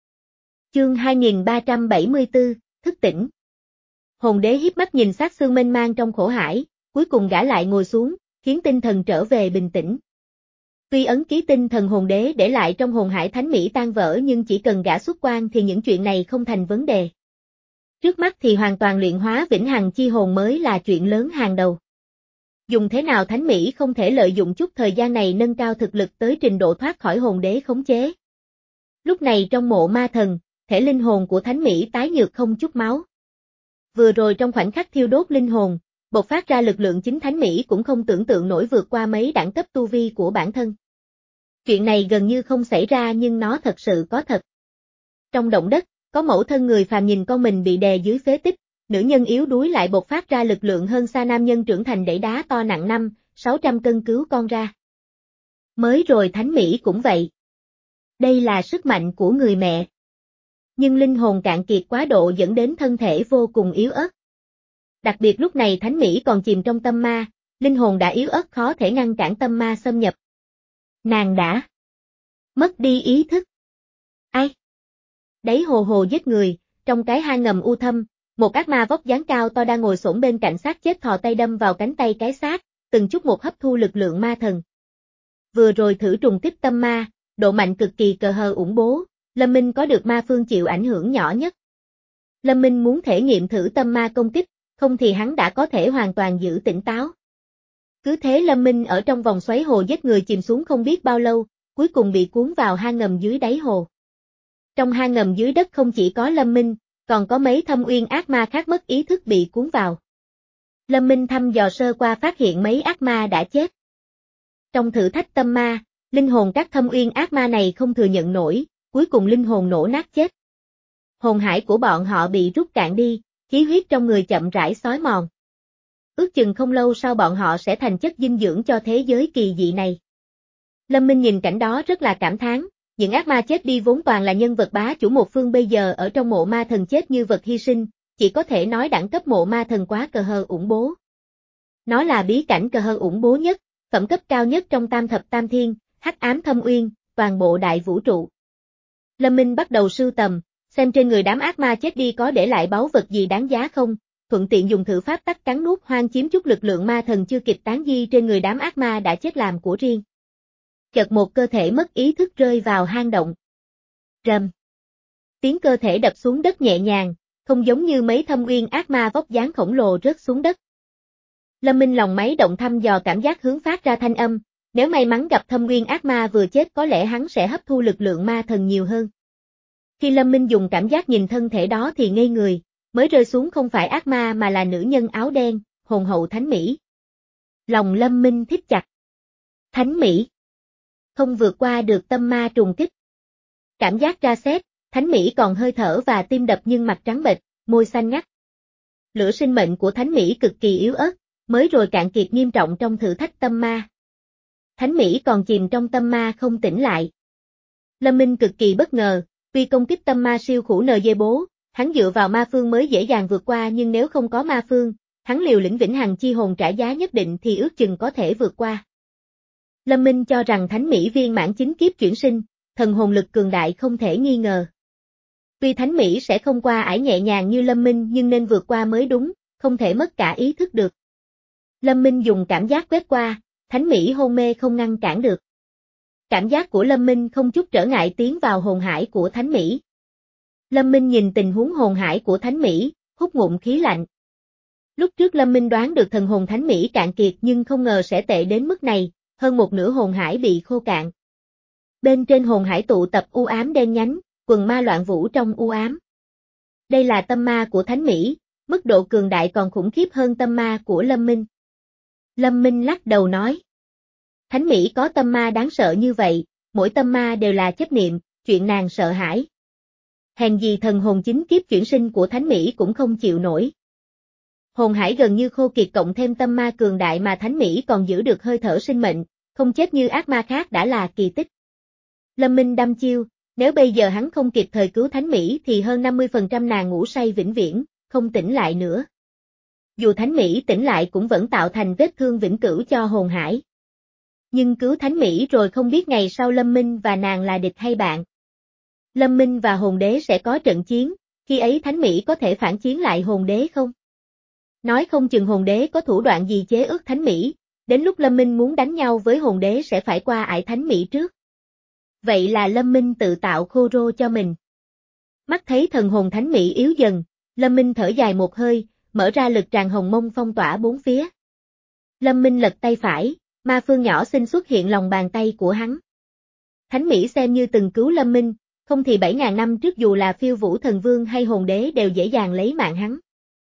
Chương hai nghìn ba trăm bảy mươi tư, thức tỉnh. Hồn đế híp mắt nhìn sát xương mênh mang trong khổ hải, cuối cùng gã lại ngồi xuống, khiến tinh thần trở về bình tĩnh. Tuy ấn ký tinh thần hồn đế để lại trong hồn hải Thánh Mỹ tan vỡ nhưng chỉ cần gã xuất quan thì những chuyện này không thành vấn đề. Trước mắt thì hoàn toàn luyện hóa vĩnh hằng chi hồn mới là chuyện lớn hàng đầu. Dùng thế nào Thánh Mỹ không thể lợi dụng chút thời gian này nâng cao thực lực tới trình độ thoát khỏi hồn đế khống chế. Lúc này trong mộ ma thần, thể linh hồn của Thánh Mỹ tái nhợt không chút máu. Vừa rồi trong khoảnh khắc thiêu đốt linh hồn, bộc phát ra lực lượng chính Thánh Mỹ cũng không tưởng tượng nổi vượt qua mấy đẳng cấp tu vi của bản thân. Chuyện này gần như không xảy ra nhưng nó thật sự có thật. Trong động đất, có mẫu thân người phàm nhìn con mình bị đè dưới phế tích, nữ nhân yếu đuối lại bộc phát ra lực lượng hơn xa nam nhân trưởng thành đẩy đá to nặng năm, sáu trăm cân cứu con ra. Mới rồi Thánh Mỹ cũng vậy. Đây là sức mạnh của người mẹ. Nhưng linh hồn cạn kiệt quá độ dẫn đến thân thể vô cùng yếu ớt. Đặc biệt lúc này Thánh Mỹ còn chìm trong tâm ma, linh hồn đã yếu ớt khó thể ngăn cản tâm ma xâm nhập. Nàng đã mất đi ý thức. Ai? Đáy hồ hồ giết người, trong cái hang ngầm u thâm, một ác ma vóc dáng cao to đang ngồi xổm bên cạnh xác chết thò tay đâm vào cánh tay cái xác, từng chút một hấp thu lực lượng ma thần. Vừa rồi thử trùng kích tâm ma, độ mạnh cực kỳ cờ hờ ủng bố, Lâm Minh có được ma phương chịu ảnh hưởng nhỏ nhất. Lâm Minh muốn thể nghiệm thử tâm ma công kích, không thì hắn đã có thể hoàn toàn giữ tỉnh táo. Cứ thế Lâm Minh ở trong vòng xoáy hồ giết người chìm xuống không biết bao lâu, cuối cùng bị cuốn vào hang ngầm dưới đáy hồ. Trong hang ngầm dưới đất không chỉ có Lâm Minh, còn có mấy thâm uyên ác ma khác mất ý thức bị cuốn vào. Lâm Minh thăm dò sơ qua phát hiện mấy ác ma đã chết. Trong thử thách tâm ma, linh hồn các thâm uyên ác ma này không thừa nhận nổi, cuối cùng linh hồn nổ nát chết. Hồn hải của bọn họ bị rút cạn đi, khí huyết trong người chậm rãi xói mòn. Ước chừng không lâu sau bọn họ sẽ thành chất dinh dưỡng cho thế giới kỳ dị này. Lâm Minh nhìn cảnh đó rất là cảm thán, những ác ma chết đi vốn toàn là nhân vật bá chủ một phương bây giờ ở trong mộ ma thần chết như vật hy sinh, chỉ có thể nói đẳng cấp mộ ma thần quá cờ hờ ủng bố. Nó là bí cảnh cờ hờ ủng bố nhất, phẩm cấp cao nhất trong tam thập tam thiên, hắc ám thâm uyên, toàn bộ đại vũ trụ. Lâm Minh bắt đầu sưu tầm, xem trên người đám ác ma chết đi có để lại báu vật gì đáng giá không, thuận tiện dùng thử pháp tắc cắn nuốt hoang chiếm chút lực lượng ma thần chưa kịp tán di trên người đám ác ma đã chết làm của riêng. Chợt một cơ thể mất ý thức rơi vào hang động. Rầm. Tiếng cơ thể đập xuống đất nhẹ nhàng, không giống như mấy thâm uyên ác ma vóc dáng khổng lồ rớt xuống đất. Lâm Minh lòng máy động thăm dò cảm giác hướng phát ra thanh âm, nếu may mắn gặp thâm uyên ác ma vừa chết có lẽ hắn sẽ hấp thu lực lượng ma thần nhiều hơn. Khi Lâm Minh dùng cảm giác nhìn thân thể đó thì ngây người, mới rơi xuống không phải ác ma mà là nữ nhân áo đen, hồn hậu Thánh Mỹ. Lòng Lâm Minh thít chặt. Thánh Mỹ. Không vượt qua được tâm ma trùng kích. Cảm giác ra xét, Thánh Mỹ còn hơi thở và tim đập nhưng mặt trắng bệch, môi xanh ngắt. Lửa sinh mệnh của Thánh Mỹ cực kỳ yếu ớt, mới rồi cạn kiệt nghiêm trọng trong thử thách tâm ma. Thánh Mỹ còn chìm trong tâm ma không tỉnh lại. Lâm Minh cực kỳ bất ngờ, vì công kích tâm ma siêu khủ nờ dê bố, hắn dựa vào ma phương mới dễ dàng vượt qua nhưng nếu không có ma phương, hắn liều lĩnh vĩnh hằng chi hồn trả giá nhất định thì ước chừng có thể vượt qua. Lâm Minh cho rằng Thánh Mỹ viên mãn chính kiếp chuyển sinh, thần hồn lực cường đại không thể nghi ngờ. Tuy Thánh Mỹ sẽ không qua ải nhẹ nhàng như Lâm Minh nhưng nên vượt qua mới đúng, không thể mất cả ý thức được. Lâm Minh dùng cảm giác quét qua, Thánh Mỹ hôn mê không ngăn cản được. Cảm giác của Lâm Minh không chút trở ngại tiến vào hồn hải của Thánh Mỹ. Lâm Minh nhìn tình huống hồn hải của Thánh Mỹ, hút ngụm khí lạnh. Lúc trước Lâm Minh đoán được thần hồn Thánh Mỹ cạn kiệt nhưng không ngờ sẽ tệ đến mức này, hơn một nửa hồn hải bị khô cạn. Bên trên hồn hải tụ tập u ám đen nhánh, quần ma loạn vũ trong u ám. Đây là tâm ma của Thánh Mỹ, mức độ cường đại còn khủng khiếp hơn tâm ma của Lâm Minh. Lâm Minh lắc đầu nói. Thánh Mỹ có tâm ma đáng sợ như vậy, mỗi tâm ma đều là chấp niệm, chuyện nàng sợ hãi. Hèn gì thần hồn chính kiếp chuyển sinh của Thánh Mỹ cũng không chịu nổi. Hồn hải gần như khô kiệt cộng thêm tâm ma cường đại mà Thánh Mỹ còn giữ được hơi thở sinh mệnh, không chết như ác ma khác đã là kỳ tích. Lâm Minh đăm chiêu, nếu bây giờ hắn không kịp thời cứu Thánh Mỹ thì hơn năm mươi phần trăm nàng ngủ say vĩnh viễn, không tỉnh lại nữa. Dù Thánh Mỹ tỉnh lại cũng vẫn tạo thành vết thương vĩnh cửu cho hồn hải. Nhưng cứu Thánh Mỹ rồi không biết ngày sau Lâm Minh và nàng là địch hay bạn. Lâm Minh và hồn đế sẽ có trận chiến, khi ấy Thánh Mỹ có thể phản chiến lại hồn đế không? Nói không chừng hồn đế có thủ đoạn gì chế ước Thánh Mỹ, đến lúc Lâm Minh muốn đánh nhau với hồn đế sẽ phải qua ải Thánh Mỹ trước. Vậy là Lâm Minh tự tạo khô rô cho mình. Mắt thấy thần hồn Thánh Mỹ yếu dần, Lâm Minh thở dài một hơi, mở ra lực tràng hồng mông phong tỏa bốn phía. Lâm Minh lật tay phải, ma phương nhỏ xinh xuất hiện lòng bàn tay của hắn. Thánh Mỹ xem như từng cứu Lâm Minh, không thì bảy ngàn năm trước dù là phiêu vũ thần vương hay hồn đế đều dễ dàng lấy mạng hắn.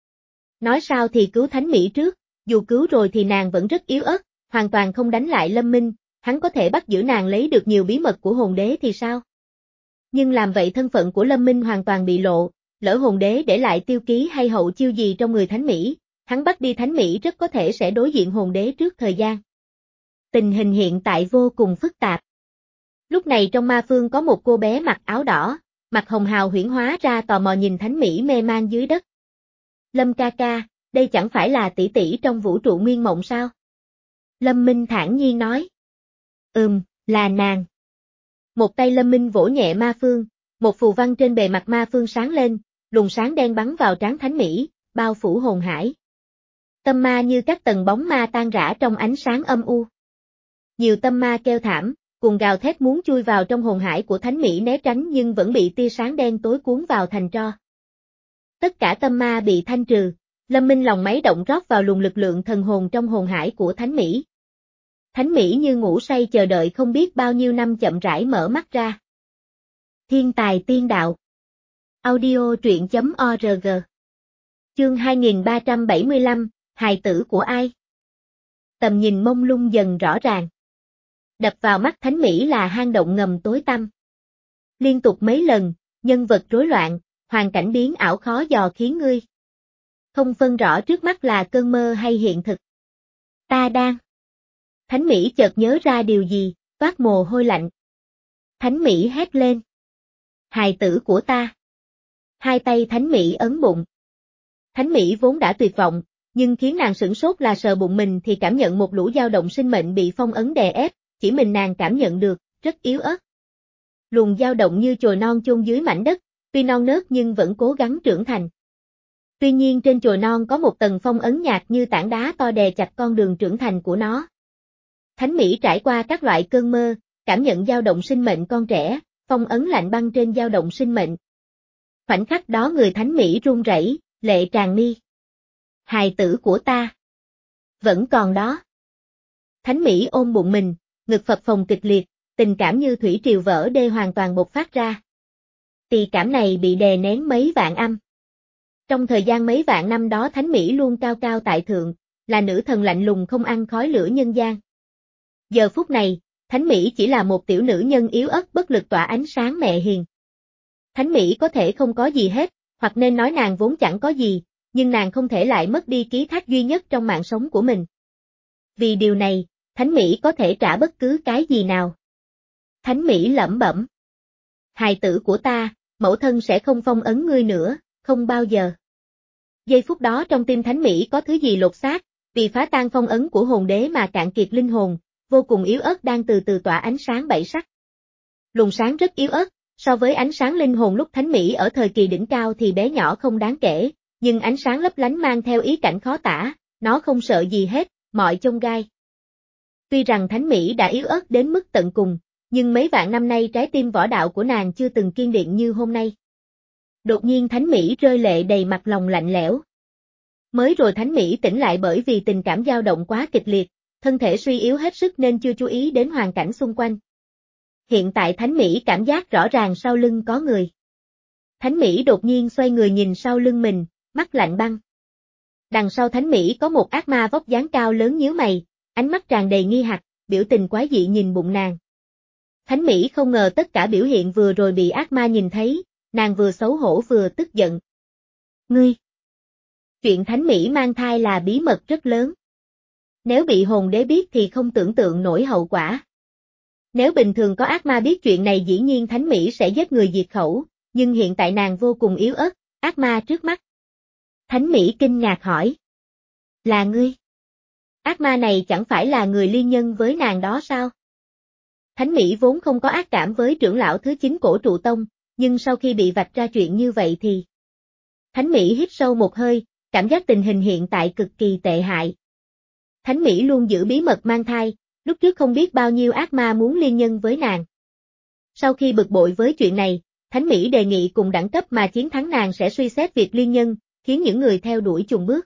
Nói sao thì cứu Thánh Mỹ trước, dù cứu rồi thì nàng vẫn rất yếu ớt, hoàn toàn không đánh lại Lâm Minh, hắn có thể bắt giữ nàng lấy được nhiều bí mật của hồn đế thì sao? Nhưng làm vậy thân phận của Lâm Minh hoàn toàn bị lộ, lỡ hồn đế để lại tiêu ký hay hậu chiêu gì trong người Thánh Mỹ, hắn bắt đi Thánh Mỹ rất có thể sẽ đối diện hồn đế trước thời gian. Tình hình hiện tại vô cùng phức tạp. Lúc này trong ma phương có một cô bé mặc áo đỏ, mặt hồng hào huyễn hóa ra tò mò nhìn Thánh Mỹ mê man dưới đất. Lâm ca ca, đây chẳng phải là tỷ tỷ trong vũ trụ nguyên mộng sao? Lâm Minh thản nhiên nói. Ừm, là nàng. Một tay Lâm Minh vỗ nhẹ ma phương, một phù văn trên bề mặt ma phương sáng lên, luồng sáng đen bắn vào trán Thánh Mỹ, bao phủ hồn hải. Tâm ma như các tầng bóng ma tan rã trong ánh sáng âm u. Nhiều tâm ma kêu thảm, cùng gào thét muốn chui vào trong hồn hải của Thánh Mỹ né tránh nhưng vẫn bị tia sáng đen tối cuốn vào thành tro. Tất cả tâm ma bị thanh trừ, Lâm Minh lòng máy động rót vào luồng lực lượng thần hồn trong hồn hải của Thánh Mỹ. Thánh Mỹ như ngủ say chờ đợi không biết bao nhiêu năm chậm rãi mở mắt ra. Thiên tài tiên đạo. Audio truyện chấm org. Chương hai nghìn ba trăm bảy mươi lăm, hài tử của ai? Tầm nhìn mông lung dần rõ ràng. Đập vào mắt Thánh Mỹ là hang động ngầm tối tăm. Liên tục mấy lần, nhân vật rối loạn, hoàn cảnh biến ảo khó dò khiến ngươi không phân rõ trước mắt là cơn mơ hay hiện thực. Ta đang. Thánh Mỹ chợt nhớ ra điều gì, toát mồ hôi lạnh. Thánh Mỹ hét lên. Hài tử của ta. Hai tay Thánh Mỹ ấn bụng. Thánh Mỹ vốn đã tuyệt vọng, nhưng khiến nàng sửng sốt là sờ bụng mình thì cảm nhận một lũ dao động sinh mệnh bị phong ấn đè ép, chỉ mình nàng cảm nhận được, rất yếu ớt. Luồng dao động như chồi non chôn dưới mảnh đất, tuy non nớt nhưng vẫn cố gắng trưởng thành. Tuy nhiên trên chồi non có một tầng phong ấn nhạt như tảng đá to đè chặt con đường trưởng thành của nó. Thánh Mỹ trải qua các loại cơn mơ, cảm nhận dao động sinh mệnh con trẻ, phong ấn lạnh băng trên dao động sinh mệnh. Khoảnh khắc đó người Thánh Mỹ run rẩy, lệ tràn mi. Hài tử của ta. Vẫn còn đó. Thánh Mỹ ôm bụng mình, ngực phập phồng kịch liệt, tình cảm như thủy triều vỡ đê hoàn toàn bộc phát ra. Tỳ cảm này bị đè nén mấy vạn âm. Trong thời gian mấy vạn năm đó Thánh Mỹ luôn cao cao tại thượng, là nữ thần lạnh lùng không ăn khói lửa nhân gian. Giờ phút này, Thánh Mỹ chỉ là một tiểu nữ nhân yếu ớt bất lực tỏa ánh sáng mẹ hiền. Thánh Mỹ có thể không có gì hết, hoặc nên nói nàng vốn chẳng có gì, nhưng nàng không thể lại mất đi ký thác duy nhất trong mạng sống của mình. Vì điều này, Thánh Mỹ có thể trả bất cứ cái gì nào. Thánh Mỹ lẩm bẩm. Hài tử của ta, mẫu thân sẽ không phong ấn ngươi nữa, không bao giờ. Giây phút đó trong tim Thánh Mỹ có thứ gì lột xác, vì phá tan phong ấn của hồn đế mà cạn kiệt linh hồn, vô cùng yếu ớt đang từ từ tỏa ánh sáng bảy sắc. Luồng sáng rất yếu ớt, so với ánh sáng linh hồn lúc Thánh Mỹ ở thời kỳ đỉnh cao thì bé nhỏ không đáng kể, nhưng ánh sáng lấp lánh mang theo ý cảnh khó tả, nó không sợ gì hết, mọi chông gai. Tuy rằng Thánh Mỹ đã yếu ớt đến mức tận cùng, nhưng mấy vạn năm nay trái tim võ đạo của nàng chưa từng kiên định như hôm nay. Đột nhiên Thánh Mỹ rơi lệ đầy mặt lòng lạnh lẽo. Mới rồi Thánh Mỹ tỉnh lại bởi vì tình cảm dao động quá kịch liệt, thân thể suy yếu hết sức nên chưa chú ý đến hoàn cảnh xung quanh. Hiện tại Thánh Mỹ cảm giác rõ ràng sau lưng có người. Thánh Mỹ đột nhiên xoay người nhìn sau lưng mình, mắt lạnh băng. Đằng sau Thánh Mỹ có một ác ma vóc dáng cao lớn nhíu mày, ánh mắt tràn đầy nghi hoặc, biểu tình quái dị nhìn bụng nàng. Thánh Mỹ không ngờ tất cả biểu hiện vừa rồi bị ác ma nhìn thấy, nàng vừa xấu hổ vừa tức giận. Ngươi! Chuyện Thánh Mỹ mang thai là bí mật rất lớn. Nếu bị hồn đế biết thì không tưởng tượng nổi hậu quả. Nếu bình thường có ác ma biết chuyện này dĩ nhiên Thánh Mỹ sẽ giết người diệt khẩu, nhưng hiện tại nàng vô cùng yếu ớt, ác ma trước mắt. Thánh Mỹ kinh ngạc hỏi. Là ngươi? Ác ma này chẳng phải là người liên nhân với nàng đó sao? Thánh Mỹ vốn không có ác cảm với trưởng lão thứ chín cổ trụ tông, nhưng sau khi bị vạch ra chuyện như vậy thì... Thánh Mỹ hít sâu một hơi, cảm giác tình hình hiện tại cực kỳ tệ hại. Thánh Mỹ luôn giữ bí mật mang thai, lúc trước không biết bao nhiêu ác ma muốn liên nhân với nàng. Sau khi bực bội với chuyện này, Thánh Mỹ đề nghị cùng đẳng cấp mà chiến thắng nàng sẽ suy xét việc liên nhân, khiến những người theo đuổi chùng bước.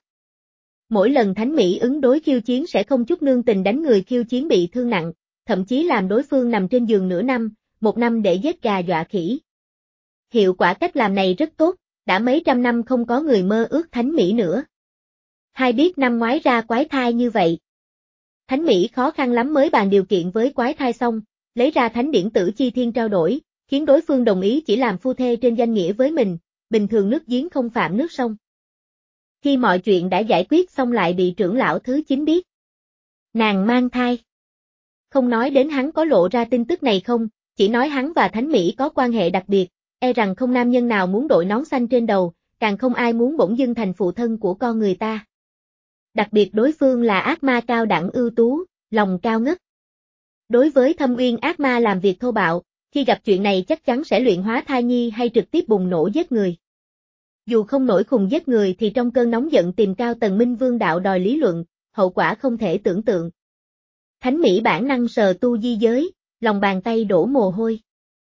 Mỗi lần Thánh Mỹ ứng đối khiêu chiến sẽ không chút nương tình đánh người khiêu chiến bị thương nặng, thậm chí làm đối phương nằm trên giường nửa năm, một năm để giết gà dọa khỉ. Hiệu quả cách làm này rất tốt, đã mấy trăm năm không có người mơ ước Thánh Mỹ nữa. Hai biết năm ngoái ra quái thai như vậy. Thánh Mỹ khó khăn lắm mới bàn điều kiện với quái thai xong, lấy ra thánh điển tử chi thiên trao đổi, khiến đối phương đồng ý chỉ làm phu thê trên danh nghĩa với mình, bình thường nước giếng không phạm nước sông. Khi mọi chuyện đã giải quyết xong lại bị trưởng lão thứ chín biết. Nàng mang thai. không nói đến hắn có lộ ra tin tức này không, chỉ nói hắn và Thánh Mỹ có quan hệ đặc biệt, e rằng không nam nhân nào muốn đội nón xanh trên đầu, càng không ai muốn bỗng dưng thành phụ thân của con người ta. Đặc biệt đối phương là ác ma cao đẳng ưu tú, lòng cao ngất. Đối với Thâm Uyên ác ma làm việc thô bạo, khi gặp chuyện này chắc chắn sẽ luyện hóa thai nhi hay trực tiếp bùng nổ giết người. Dù không nổi khùng giết người thì trong cơn nóng giận tìm cao tầng Minh Vương đạo đòi lý luận, hậu quả không thể tưởng tượng. Thánh Mỹ bản năng sờ tu di giới, lòng bàn tay đổ mồ hôi.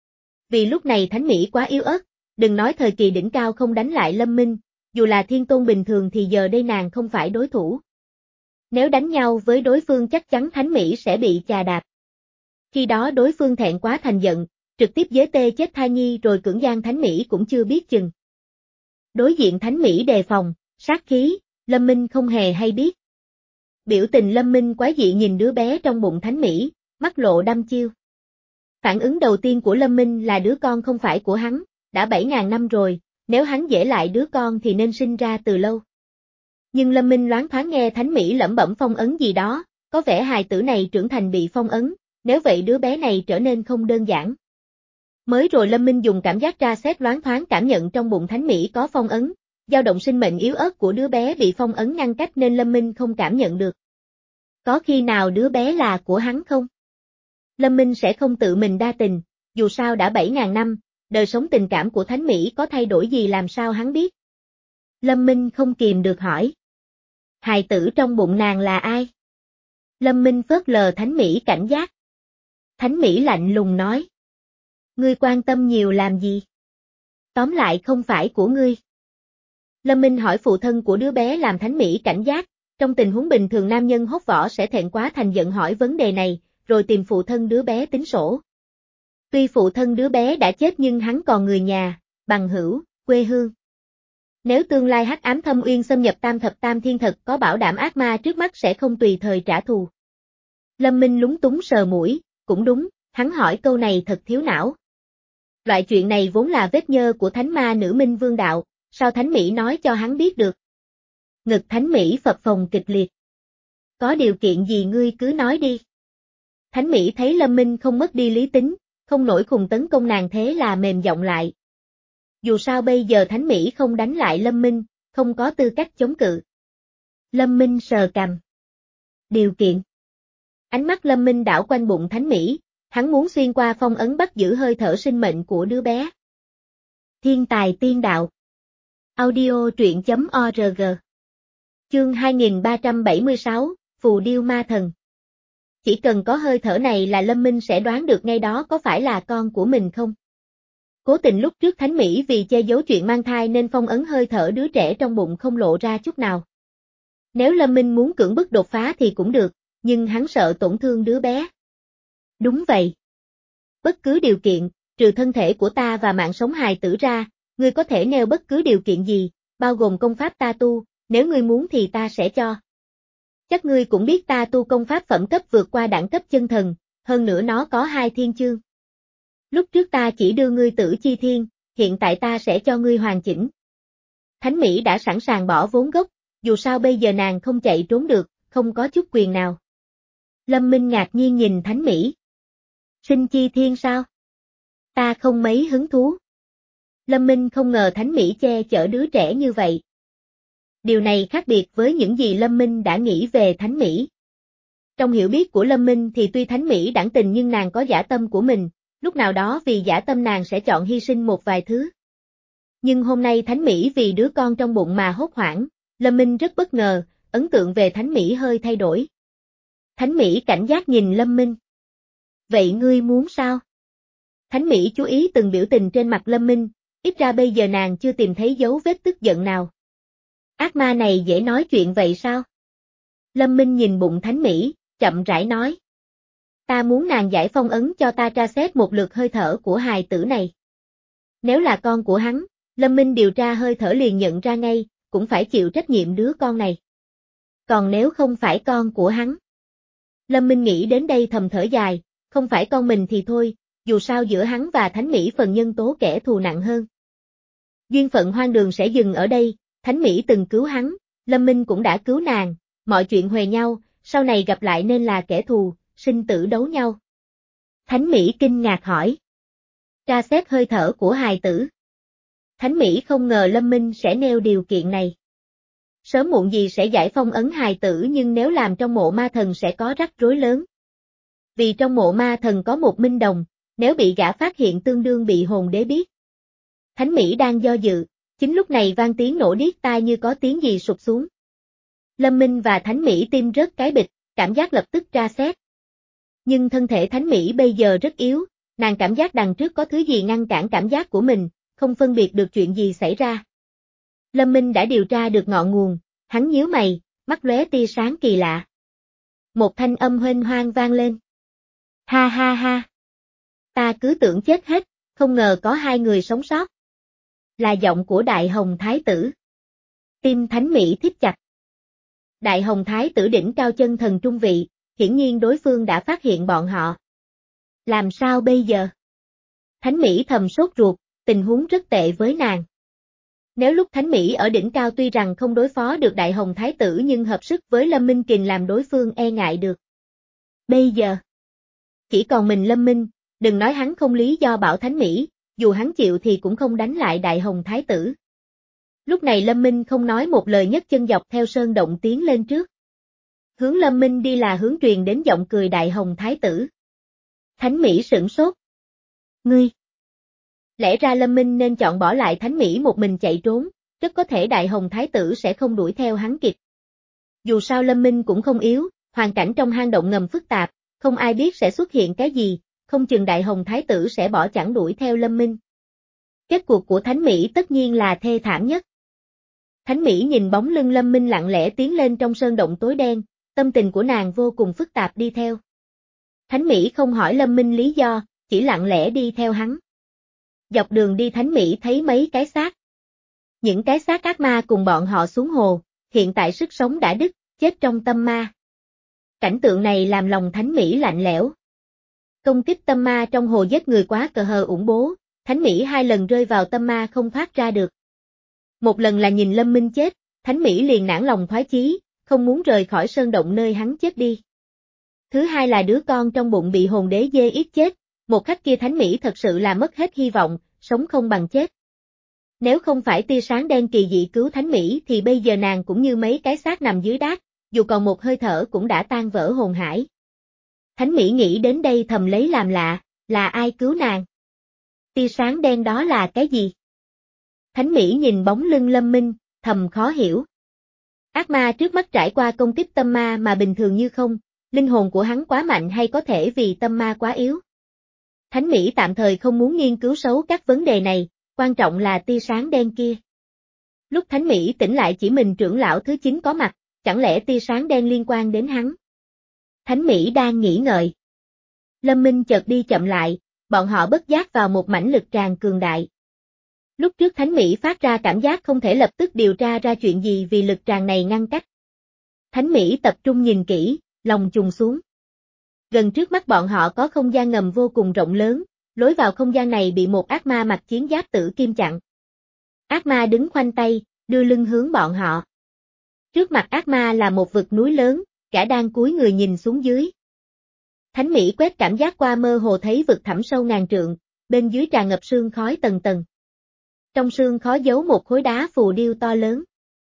Vì lúc này Thánh Mỹ quá yếu ớt, đừng nói thời kỳ đỉnh cao không đánh lại Lâm Minh, dù là thiên tôn bình thường thì giờ đây nàng không phải đối thủ. Nếu đánh nhau với đối phương chắc chắn Thánh Mỹ sẽ bị chà đạp. Khi đó đối phương thẹn quá thành giận, trực tiếp giới tê chết thai nhi rồi cưỡng gian Thánh Mỹ cũng chưa biết chừng. Đối diện Thánh Mỹ đề phòng, sát khí, Lâm Minh không hề hay biết. Biểu tình Lâm Minh quái dị nhìn đứa bé trong bụng Thánh Mỹ, mắt lộ đăm chiêu. Phản ứng đầu tiên của Lâm Minh là đứa con không phải của hắn, đã bảy ngàn năm rồi, nếu hắn dễ lại đứa con thì nên sinh ra từ lâu. Nhưng Lâm Minh loáng thoáng nghe Thánh Mỹ lẩm bẩm phong ấn gì đó, có vẻ hài tử này trưởng thành bị phong ấn, nếu vậy đứa bé này trở nên không đơn giản. Mới rồi Lâm Minh dùng cảm giác tra xét loáng thoáng cảm nhận trong bụng Thánh Mỹ có phong ấn, dao động sinh mệnh yếu ớt của đứa bé bị phong ấn ngăn cách nên Lâm Minh không cảm nhận được. Có khi nào đứa bé là của hắn không? Lâm Minh sẽ không tự mình đa tình, dù sao đã bảy ngàn năm, đời sống tình cảm của Thánh Mỹ có thay đổi gì làm sao hắn biết. Lâm Minh không kìm được hỏi. Hài tử trong bụng nàng là ai? Lâm Minh phớt lờ Thánh Mỹ cảnh giác. Thánh Mỹ lạnh lùng nói. Ngươi quan tâm nhiều làm gì? Tóm lại không phải của ngươi. Lâm Minh hỏi phụ thân của đứa bé làm Thánh Mỹ cảnh giác, trong tình huống bình thường nam nhân hốt võ sẽ thẹn quá thành giận hỏi vấn đề này, rồi tìm phụ thân đứa bé tính sổ. Tuy phụ thân đứa bé đã chết nhưng hắn còn người nhà, bằng hữu, quê hương. Nếu tương lai hắc ám Thâm Uyên xâm nhập tam thập tam thiên thật có bảo đảm ác ma trước mắt sẽ không tùy thời trả thù. Lâm Minh lúng túng sờ mũi, cũng đúng, hắn hỏi câu này thật thiếu não. Loại chuyện này vốn là vết nhơ của thánh ma nữ Minh Vương đạo, sao Thánh Mỹ nói cho hắn biết được? Ngực Thánh Mỹ phập phồng kịch liệt. Có điều kiện gì ngươi cứ nói đi. Thánh Mỹ thấy Lâm Minh không mất đi lý tính, không nổi khùng tấn công nàng thế là mềm giọng lại. Dù sao bây giờ Thánh Mỹ không đánh lại Lâm Minh, không có tư cách chống cự. Lâm Minh sờ cằm. Điều kiện. Ánh mắt Lâm Minh đảo quanh bụng Thánh Mỹ, hắn muốn xuyên qua phong ấn bắt giữ hơi thở sinh mệnh của đứa bé. Thiên tài tiên đạo. Audio truyện chấm org. Chương hai nghìn ba trăm bảy mươi sáu, Phù Điêu Ma Thần. Chỉ cần có hơi thở này là Lâm Minh sẽ đoán được ngay đó có phải là con của mình không. Cố tình lúc trước Thánh Mỹ vì che giấu chuyện mang thai nên phong ấn hơi thở đứa trẻ trong bụng không lộ ra chút nào. Nếu Lâm Minh muốn cưỡng bức đột phá thì cũng được, nhưng hắn sợ tổn thương đứa bé. Đúng vậy. Bất cứ điều kiện, trừ thân thể của ta và mạng sống hài tử ra, ngươi có thể nêu bất cứ điều kiện gì, bao gồm công pháp ta tu, nếu ngươi muốn thì ta sẽ cho. Chắc ngươi cũng biết ta tu công pháp phẩm cấp vượt qua đẳng cấp chân thần, hơn nữa nó có hai thiên chương. Lúc trước ta chỉ đưa ngươi tử chi thiên, hiện tại ta sẽ cho ngươi hoàn chỉnh. Thánh Mỹ đã sẵn sàng bỏ vốn gốc, dù sao bây giờ nàng không chạy trốn được, không có chút quyền nào. Lâm Minh ngạc nhiên nhìn Thánh Mỹ. Sinh chi thiên sao? Ta không mấy hứng thú. Lâm Minh không ngờ Thánh Mỹ che chở đứa trẻ như vậy. Điều này khác biệt với những gì Lâm Minh đã nghĩ về Thánh Mỹ. Trong hiểu biết của Lâm Minh thì tuy Thánh Mỹ đẳng tình nhưng nàng có dã tâm của mình, lúc nào đó vì dã tâm nàng sẽ chọn hy sinh một vài thứ. Nhưng hôm nay Thánh Mỹ vì đứa con trong bụng mà hốt hoảng, Lâm Minh rất bất ngờ, ấn tượng về Thánh Mỹ hơi thay đổi. Thánh Mỹ cảnh giác nhìn Lâm Minh. Vậy ngươi muốn sao? Thánh Mỹ chú ý từng biểu tình trên mặt Lâm Minh, ít ra bây giờ nàng chưa tìm thấy dấu vết tức giận nào. Ác ma này dễ nói chuyện vậy sao? Lâm Minh nhìn bụng Thánh Mỹ, chậm rãi nói. Ta muốn nàng giải phong ấn cho ta tra xét một lượt hơi thở của hài tử này. Nếu là con của hắn, Lâm Minh điều tra hơi thở liền nhận ra ngay, cũng phải chịu trách nhiệm đứa con này. Còn nếu không phải con của hắn? Lâm Minh nghĩ đến đây thầm thở dài, không phải con mình thì thôi, dù sao giữa hắn và Thánh Mỹ phần nhân tố kẻ thù nặng hơn. Duyên phận hoang đường sẽ dừng ở đây, Thánh Mỹ từng cứu hắn, Lâm Minh cũng đã cứu nàng, mọi chuyện huề nhau, sau này gặp lại nên là kẻ thù, sinh tử đấu nhau. Thánh Mỹ kinh ngạc hỏi. Tra xét hơi thở của hài tử. Thánh Mỹ không ngờ Lâm Minh sẽ nêu điều kiện này. Sớm muộn gì sẽ giải phong ấn hài tử, nhưng nếu làm trong mộ ma thần sẽ có rắc rối lớn. Vì trong mộ ma thần có một minh đồng, nếu bị gã phát hiện tương đương bị hồn đế biết. Thánh Mỹ đang do dự, chính lúc này vang tiếng nổ điếc tai như có tiếng gì sụp xuống. Lâm Minh và Thánh Mỹ tim rớt cái bịch, cảm giác lập tức tra xét. Nhưng thân thể Thánh Mỹ bây giờ rất yếu, nàng cảm giác đằng trước có thứ gì ngăn cản cảm giác của mình, không phân biệt được chuyện gì xảy ra. Lâm Minh đã điều tra được ngọn nguồn, hắn nhíu mày, mắt lóe tia sáng kỳ lạ. Một thanh âm huênh hoang vang lên. Ha ha ha. Ta cứ tưởng chết hết, không ngờ có hai người sống sót. Là giọng của Đại Hồng Thái Tử. Tim Thánh Mỹ thít chặt. Đại Hồng Thái Tử đỉnh cao chân thần trung vị, hiển nhiên đối phương đã phát hiện bọn họ. Làm sao bây giờ? Thánh Mỹ thầm sốt ruột, tình huống rất tệ với nàng. Nếu lúc Thánh Mỹ ở đỉnh cao tuy rằng không đối phó được Đại Hồng Thái Tử nhưng hợp sức với Lâm Minh Kình làm đối phương e ngại được. Bây giờ, chỉ còn mình Lâm Minh, đừng nói hắn không lý do bảo Thánh Mỹ, dù hắn chịu thì cũng không đánh lại Đại Hồng Thái Tử. Lúc này Lâm Minh không nói một lời nhấc chân dọc theo sơn động tiến lên trước. Hướng Lâm Minh đi là hướng truyền đến giọng cười Đại Hồng Thái Tử. Thánh Mỹ sửng sốt. Ngươi! Lẽ ra Lâm Minh nên chọn bỏ lại Thánh Mỹ một mình chạy trốn, rất có thể Đại Hồng Thái Tử sẽ không đuổi theo hắn kịp. Dù sao Lâm Minh cũng không yếu, hoàn cảnh trong hang động ngầm phức tạp, không ai biết sẽ xuất hiện cái gì, không chừng Đại Hồng Thái Tử sẽ bỏ chẳng đuổi theo Lâm Minh. Kết cuộc của Thánh Mỹ tất nhiên là thê thảm nhất. Thánh Mỹ nhìn bóng lưng Lâm Minh lặng lẽ tiến lên trong sơn động tối đen, tâm tình của nàng vô cùng phức tạp đi theo. Thánh Mỹ không hỏi Lâm Minh lý do, chỉ lặng lẽ đi theo hắn. Dọc đường đi Thánh Mỹ thấy mấy cái xác. Những cái xác ác ma cùng bọn họ xuống hồ, hiện tại sức sống đã đứt, chết trong tâm ma. Cảnh tượng này làm lòng Thánh Mỹ lạnh lẽo. Công kích tâm ma trong hồ giết người quá cờ hờ ủng bố, Thánh Mỹ hai lần rơi vào tâm ma không thoát ra được. Một lần là nhìn Lâm Minh chết, Thánh Mỹ liền nản lòng thoái chí, không muốn rời khỏi sơn động nơi hắn chết đi. Thứ hai là đứa con trong bụng bị hồn đế dê yết chết, một khắc kia Thánh Mỹ thật sự là mất hết hy vọng, sống không bằng chết. Nếu không phải tia sáng đen kỳ dị cứu Thánh Mỹ thì bây giờ nàng cũng như mấy cái xác nằm dưới đát, dù còn một hơi thở cũng đã tan vỡ hồn hải. Thánh Mỹ nghĩ đến đây thầm lấy làm lạ, là ai cứu nàng? Tia sáng đen đó là cái gì? Thánh Mỹ nhìn bóng lưng Lâm Minh, thầm khó hiểu. Ác ma trước mắt trải qua công kích tâm ma mà bình thường như không, linh hồn của hắn quá mạnh hay có thể vì tâm ma quá yếu? Thánh Mỹ tạm thời không muốn nghiên cứu sâu các vấn đề này, quan trọng là tia sáng đen kia. Lúc Thánh Mỹ tỉnh lại chỉ mình trưởng lão thứ chín có mặt, chẳng lẽ tia sáng đen liên quan đến hắn? Thánh Mỹ đang nghĩ ngợi. Lâm Minh chợt đi chậm lại, bọn họ bất giác vào một mảnh lực tràn cường đại. Lúc trước Thánh Mỹ phát ra cảm giác không thể lập tức điều tra ra chuyện gì vì lực tràn này ngăn cách. Thánh Mỹ tập trung nhìn kỹ, lòng trùng xuống. Gần trước mắt bọn họ có không gian ngầm vô cùng rộng lớn, lối vào không gian này bị một ác ma mặc chiến giáp tử kim chặn. Ác ma đứng khoanh tay, đưa lưng hướng bọn họ. Trước mặt ác ma là một vực núi lớn, gã đang cúi người nhìn xuống dưới. Thánh Mỹ quét cảm giác qua mơ hồ thấy vực thẳm sâu ngàn trượng, bên dưới tràn ngập sương khói tầng tầng. Trong sương khói giấu một khối đá phù điêu to lớn.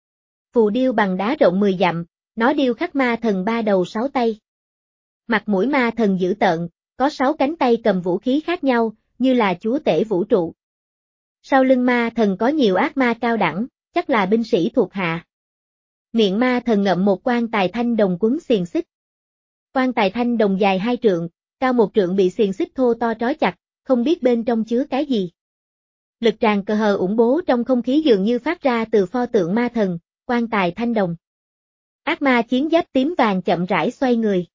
Phù điêu bằng đá rộng mười dặm, nó điêu khắc ma thần ba đầu sáu tay. Mặt mũi ma thần dữ tợn, có sáu cánh tay cầm vũ khí khác nhau, như là chúa tể vũ trụ. Sau lưng ma thần có nhiều ác ma cao đẳng, chắc là binh sĩ thuộc hạ. Miệng ma thần ngậm một quan tài thanh đồng quấn xiềng xích. Quan tài thanh đồng dài hai trượng, cao một trượng bị xiềng xích thô to trói chặt, không biết bên trong chứa cái gì. Lực tràn cờ hờ ủng bố trong không khí dường như phát ra từ pho tượng ma thần, quan tài thanh đồng. Ác ma chiến giáp tím vàng chậm rãi xoay người.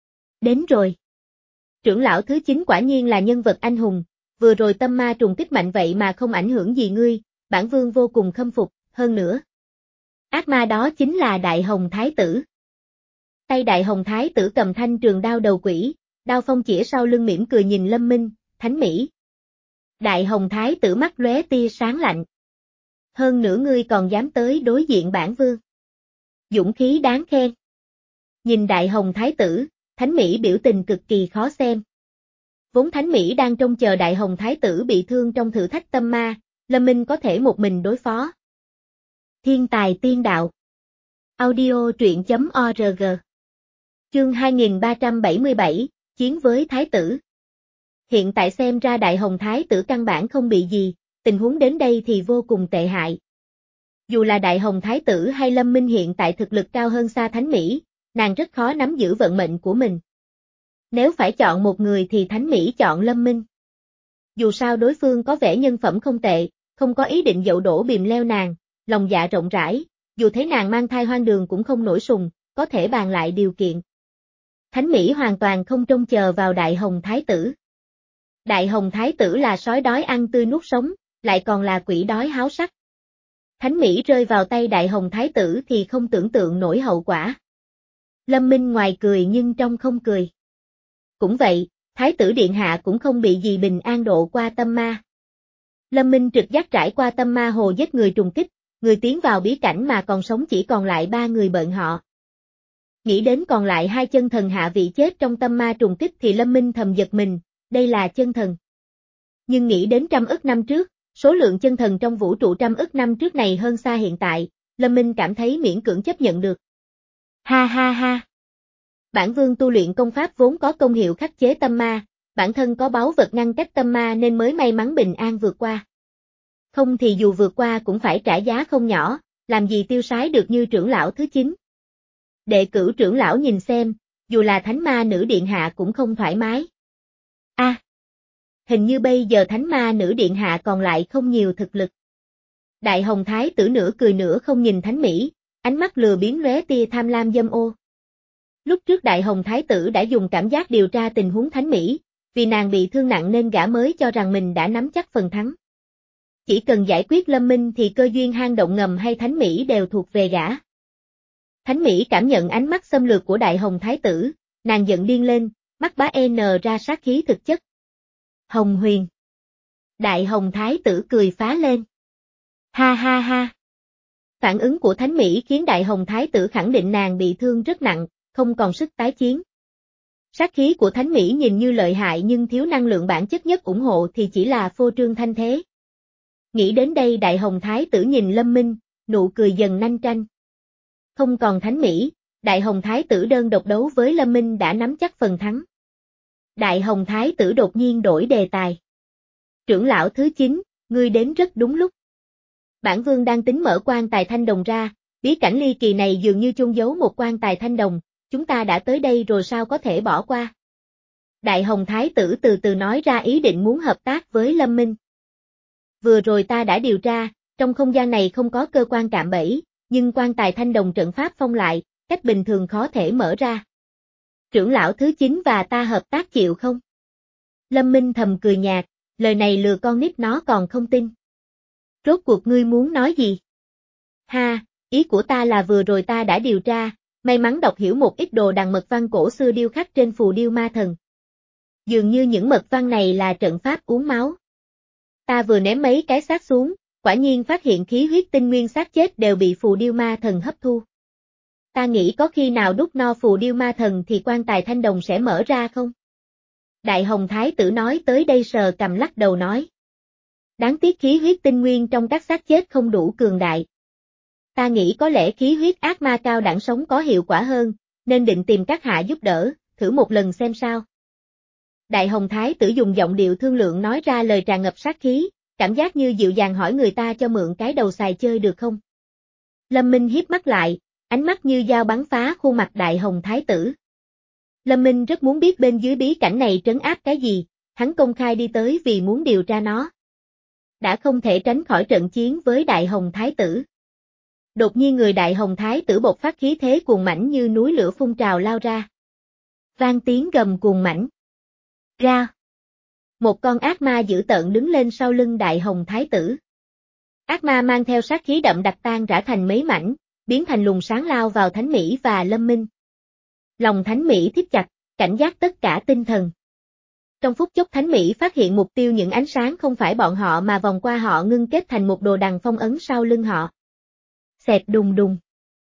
Đến rồi. Trưởng lão thứ chín quả nhiên là nhân vật anh hùng, vừa rồi tâm ma trùng kích mạnh vậy mà không ảnh hưởng gì ngươi, bản vương vô cùng khâm phục, hơn nữa. Ác ma đó chính là Đại Hồng Thái Tử. Tay Đại Hồng Thái Tử cầm thanh trường đao đầu quỷ, đao phong chĩa sau lưng mỉm cười nhìn Lâm Minh, Thánh Mỹ. Đại Hồng Thái Tử mắt lóe tia sáng lạnh. Hơn nữa ngươi còn dám tới đối diện bản vương. Dũng khí đáng khen. Nhìn Đại Hồng Thái Tử, Thánh Mỹ biểu tình cực kỳ khó xem. Vốn Thánh Mỹ đang trông chờ Đại Hồng Thái tử bị thương trong thử thách tâm ma, Lâm Minh có thể một mình đối phó. Thiên tài tiên đạo. Audio truyện chấm org. Chương hai nghìn ba trăm bảy mươi bảy, Chiến với Thái tử. Hiện tại xem ra Đại Hồng Thái tử căn bản không bị gì, tình huống đến đây thì vô cùng tệ hại. Dù là Đại Hồng Thái tử hay Lâm Minh hiện tại thực lực cao hơn xa Thánh Mỹ, nàng rất khó nắm giữ vận mệnh của mình. Nếu phải chọn một người thì Thánh Mỹ chọn Lâm Minh. Dù sao đối phương có vẻ nhân phẩm không tệ, không có ý định dậu đổ bìm leo nàng, lòng dạ rộng rãi, dù thấy nàng mang thai hoang đường cũng không nổi sùng, có thể bàn lại điều kiện. Thánh Mỹ hoàn toàn không trông chờ vào Đại Hồng Thái tử. Đại Hồng Thái tử là sói đói ăn tươi nuốt sống, lại còn là quỷ đói háo sắc. Thánh Mỹ rơi vào tay Đại Hồng Thái tử thì không tưởng tượng nổi hậu quả. Lâm Minh ngoài cười nhưng trong không cười. Cũng vậy, Thái tử Điện Hạ cũng không bị gì bình an độ qua tâm ma. Lâm Minh trực giác trải qua tâm ma hồ giết người trùng kích, người tiến vào bí cảnh mà còn sống chỉ còn lại ba người bọn họ. Nghĩ đến còn lại hai chân thần hạ vị chết trong tâm ma trùng kích thì Lâm Minh thầm giật mình, đây là chân thần. Nhưng nghĩ đến trăm ức năm trước, số lượng chân thần trong vũ trụ trăm ức năm trước này hơn xa hiện tại, Lâm Minh cảm thấy miễn cưỡng chấp nhận được. Ha ha ha! Bản vương tu luyện công pháp vốn có công hiệu khắc chế tâm ma, bản thân có báu vật ngăn cách tâm ma nên mới may mắn bình an vượt qua. Không thì dù vượt qua cũng phải trả giá không nhỏ, làm gì tiêu sái được như trưởng lão thứ chín. Đệ cửu trưởng lão nhìn xem, dù là thánh ma nữ điện hạ cũng không thoải mái. A, à, hình như bây giờ thánh ma nữ điện hạ còn lại không nhiều thực lực. Đại Hồng Thái tử nửa cười nửa không nhìn Thánh Mỹ, ánh mắt lừa biến lóe tia tham lam dâm ô. Lúc trước Đại Hồng Thái tử đã dùng cảm giác điều tra tình huống Thánh Mỹ, vì nàng bị thương nặng nên gã mới cho rằng mình đã nắm chắc phần thắng. Chỉ cần giải quyết Lâm Minh thì cơ duyên hang động ngầm hay Thánh Mỹ đều thuộc về gã. Thánh Mỹ cảm nhận ánh mắt xâm lược của Đại Hồng Thái tử, nàng giận điên lên, mắt bá en ra sát khí thực chất. Hồng Huyền. Đại Hồng Thái tử cười phá lên. Ha ha ha. Phản ứng của Thánh Mỹ khiến Đại Hồng Thái tử khẳng định nàng bị thương rất nặng, không còn sức tái chiến. Sát khí của Thánh Mỹ nhìn như lợi hại nhưng thiếu năng lượng bản chất nhất ủng hộ thì chỉ là phô trương thanh thế. Nghĩ đến đây Đại Hồng Thái tử nhìn Lâm Minh, nụ cười dần nanh tranh. Không còn Thánh Mỹ, Đại Hồng Thái tử đơn độc đấu với Lâm Minh đã nắm chắc phần thắng. Đại Hồng Thái tử đột nhiên đổi đề tài. Trưởng lão thứ chín, ngươi đến rất đúng lúc. Bản vương đang tính mở quan tài thanh đồng ra, bí cảnh ly kỳ này dường như chôn giấu một quan tài thanh đồng, chúng ta đã tới đây rồi sao có thể bỏ qua. Đại Hồng Thái tử từ từ nói ra ý định muốn hợp tác với Lâm Minh. Vừa rồi ta đã điều tra, trong không gian này không có cơ quan cạm bẫy, nhưng quan tài thanh đồng trận pháp phong lại, cách bình thường khó thể mở ra. Trưởng lão thứ chín và ta hợp tác chịu không? Lâm Minh thầm cười nhạt, lời này lừa con nít nó còn không tin. Rốt cuộc ngươi muốn nói gì? Ha, ý của ta là vừa rồi ta đã điều tra, may mắn đọc hiểu một ít đồ đằng mật văn cổ xưa điêu khắc trên phù điêu ma thần. Dường như những mật văn này là trận pháp uống máu. Ta vừa ném mấy cái xác xuống, quả nhiên phát hiện khí huyết tinh nguyên xác chết đều bị phù điêu ma thần hấp thu. Ta nghĩ có khi nào đút no phù điêu ma thần thì quan tài thanh đồng sẽ mở ra không? Đại Hồng Thái tử nói tới đây sờ cầm lắc đầu nói. Đáng tiếc khí huyết tinh nguyên trong các xác chết không đủ cường đại. Ta nghĩ có lẽ khí huyết ác ma cao đẳng sống có hiệu quả hơn, nên định tìm các hạ giúp đỡ, thử một lần xem sao. Đại Hồng Thái tử dùng giọng điệu thương lượng nói ra lời tràn ngập sát khí, cảm giác như dịu dàng hỏi người ta cho mượn cái đầu xài chơi được không? Lâm Minh hiếp mắt lại, ánh mắt như dao bắn phá khuôn mặt Đại Hồng Thái tử. Lâm Minh rất muốn biết bên dưới bí cảnh này trấn áp cái gì, hắn công khai đi tới vì muốn điều tra nó. Đã không thể tránh khỏi trận chiến với Đại Hồng Thái tử. Đột nhiên người Đại Hồng Thái tử bộc phát khí thế cuồng mãnh như núi lửa phun trào lao ra. Vang tiếng gầm cuồng mãnh. Ra. Một con ác ma dữ tợn đứng lên sau lưng Đại Hồng Thái tử. Ác ma mang theo sát khí đậm đặc tan rã thành mấy mảnh, biến thành luồng sáng lao vào Thánh Mỹ và Lâm Minh. Lòng Thánh Mỹ thít chặt, cảnh giác tất cả tinh thần. Trong phút chốc Thánh Mỹ phát hiện mục tiêu những ánh sáng không phải bọn họ mà vòng qua họ ngưng kết thành một đồ đằng phong ấn sau lưng họ. Xẹt đùng đùng.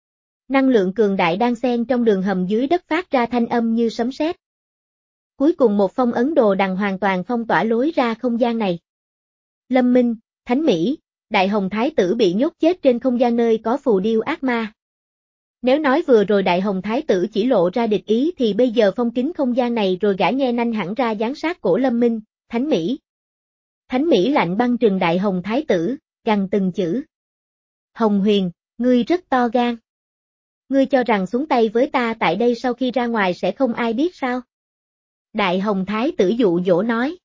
Năng lượng cường đại đan xen trong đường hầm dưới đất phát ra thanh âm như sấm sét. Cuối cùng một phong ấn đồ đằng hoàn toàn phong tỏa lối ra không gian này. Lâm Minh, Thánh Mỹ, Đại Hồng Thái tử bị nhốt chết trên không gian nơi có phù điêu ác ma. Nếu nói vừa rồi Đại Hồng Thái tử chỉ lộ ra địch ý thì bây giờ phong kín không gian này rồi gã nhe nanh hẳn ra giáng sát cổ Lâm Minh, Thánh Mỹ. Thánh Mỹ lạnh băng trừng Đại Hồng Thái tử, gằn từng chữ. Hồng Huyền, ngươi rất to gan. Ngươi cho rằng xuống tay với ta tại đây sau khi ra ngoài sẽ không ai biết sao? Đại Hồng Thái tử dụ dỗ nói.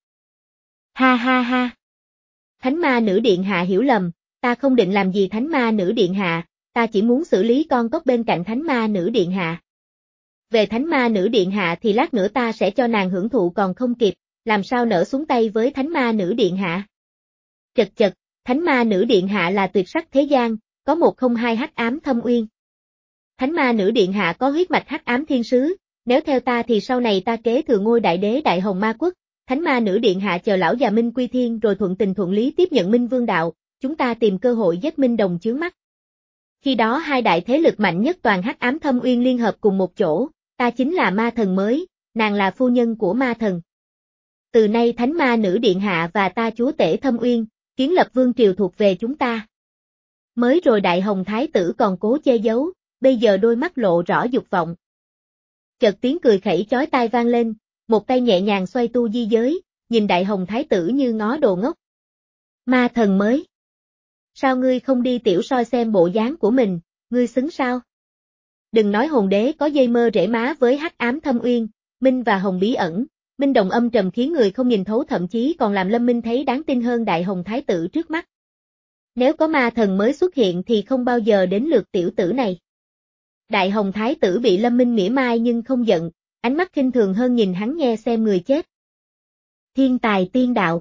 Ha ha ha. Thánh ma nữ điện hạ hiểu lầm, ta không định làm gì thánh ma nữ điện hạ, ta chỉ muốn xử lý con cóc bên cạnh thánh ma nữ điện hạ. Về thánh ma nữ điện hạ thì lát nữa ta sẽ cho nàng hưởng thụ còn không kịp, làm sao nỡ xuống tay với thánh ma nữ điện hạ. Chật chật, thánh ma nữ điện hạ là tuyệt sắc thế gian, có một không hai hắc ám thâm uyên. Thánh ma nữ điện hạ có huyết mạch hắc ám thiên sứ, nếu theo ta thì sau này ta kế thừa ngôi đại đế Đại Hồng Ma Quốc, thánh ma nữ điện hạ chờ lão già Minh quy thiên rồi thuận tình thuận lý tiếp nhận Minh Vương đạo, chúng ta tìm cơ hội giết Minh Đồng chướng mắt. Khi đó hai đại thế lực mạnh nhất toàn hắc ám thâm uyên liên hợp cùng một chỗ, ta chính là ma thần mới, nàng là phu nhân của ma thần. Từ nay thánh ma nữ điện hạ và ta chúa tể thâm uyên, kiến lập vương triều thuộc về chúng ta. Mới rồi Đại Hồng Thái tử còn cố che giấu, bây giờ đôi mắt lộ rõ dục vọng. Chợt tiếng cười khẩy chói tai vang lên, một tay nhẹ nhàng xoay tu di giới, nhìn Đại Hồng Thái tử như ngó đồ ngốc. Ma thần mới. Sao ngươi không đi tiểu soi xem bộ dáng của mình, ngươi xứng sao? Đừng nói hồn đế có dây mơ rễ má với hắc ám thâm uyên, Minh và Hồng bí ẩn, Minh đồng âm trầm khiến người không nhìn thấu thậm chí còn làm Lâm Minh thấy đáng tin hơn Đại Hồng Thái tử trước mắt. Nếu có ma thần mới xuất hiện thì không bao giờ đến lượt tiểu tử này. Đại Hồng Thái tử bị Lâm Minh mỉa mai nhưng không giận, ánh mắt khinh thường hơn nhìn hắn nghe xem người chết. Thiên tài tiên đạo.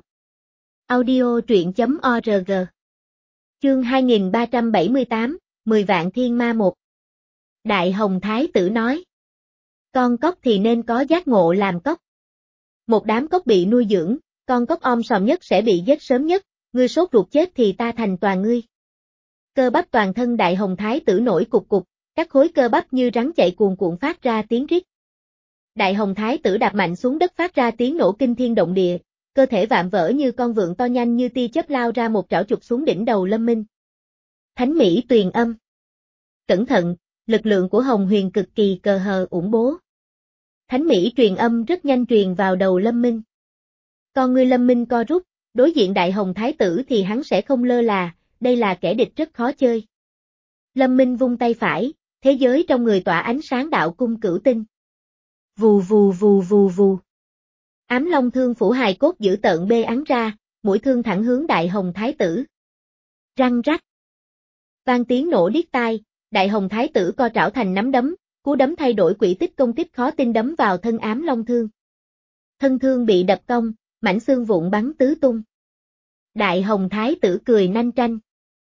Audio truyện chấm org. Chương hai nghìn ba trăm bảy mươi tám, mười vạn thiên ma một. Đại Hồng Thái tử nói. Con cóc thì nên có giác ngộ làm cóc. Một đám cóc bị nuôi dưỡng, con cóc om sòm nhất sẽ bị giết sớm nhất, ngươi sốt ruột chết thì ta thành toàn ngươi. Cơ bắp toàn thân Đại Hồng Thái tử nổi cục cục, các khối cơ bắp như rắn chạy cuồn cuộn phát ra tiếng rít. Đại Hồng Thái tử đạp mạnh xuống đất phát ra tiếng nổ kinh thiên động địa, cơ thể vạm vỡ như con vượn to nhanh như tia chớp lao ra một trảo chụp xuống đỉnh đầu Lâm Minh. Thánh Mỹ tuyền âm. Cẩn thận, lực lượng của Hồng Huyền cực kỳ cờ hờ ủng bố. Thánh Mỹ truyền âm rất nhanh truyền vào đầu Lâm Minh. Con ngươi Lâm Minh co rút, đối diện Đại Hồng Thái tử thì hắn sẽ không lơ là, đây là kẻ địch rất khó chơi. Lâm Minh vung tay phải, thế giới trong người tỏa ánh sáng đạo cung cửu tinh. Vù vù vù vù vù. Ám long thương phủ hài cốt giữ tợn bê ắn ra, mũi thương thẳng hướng Đại Hồng Thái tử. Răng rắc. Vang tiếng nổ điếc tai, Đại Hồng Thái tử co trảo thành nắm đấm, cú đấm thay đổi quỹ tích công kích khó tin đấm vào thân ám long thương. Thân thương bị đập cong, mảnh xương vụn bắn tứ tung. Đại Hồng Thái tử cười nanh tranh.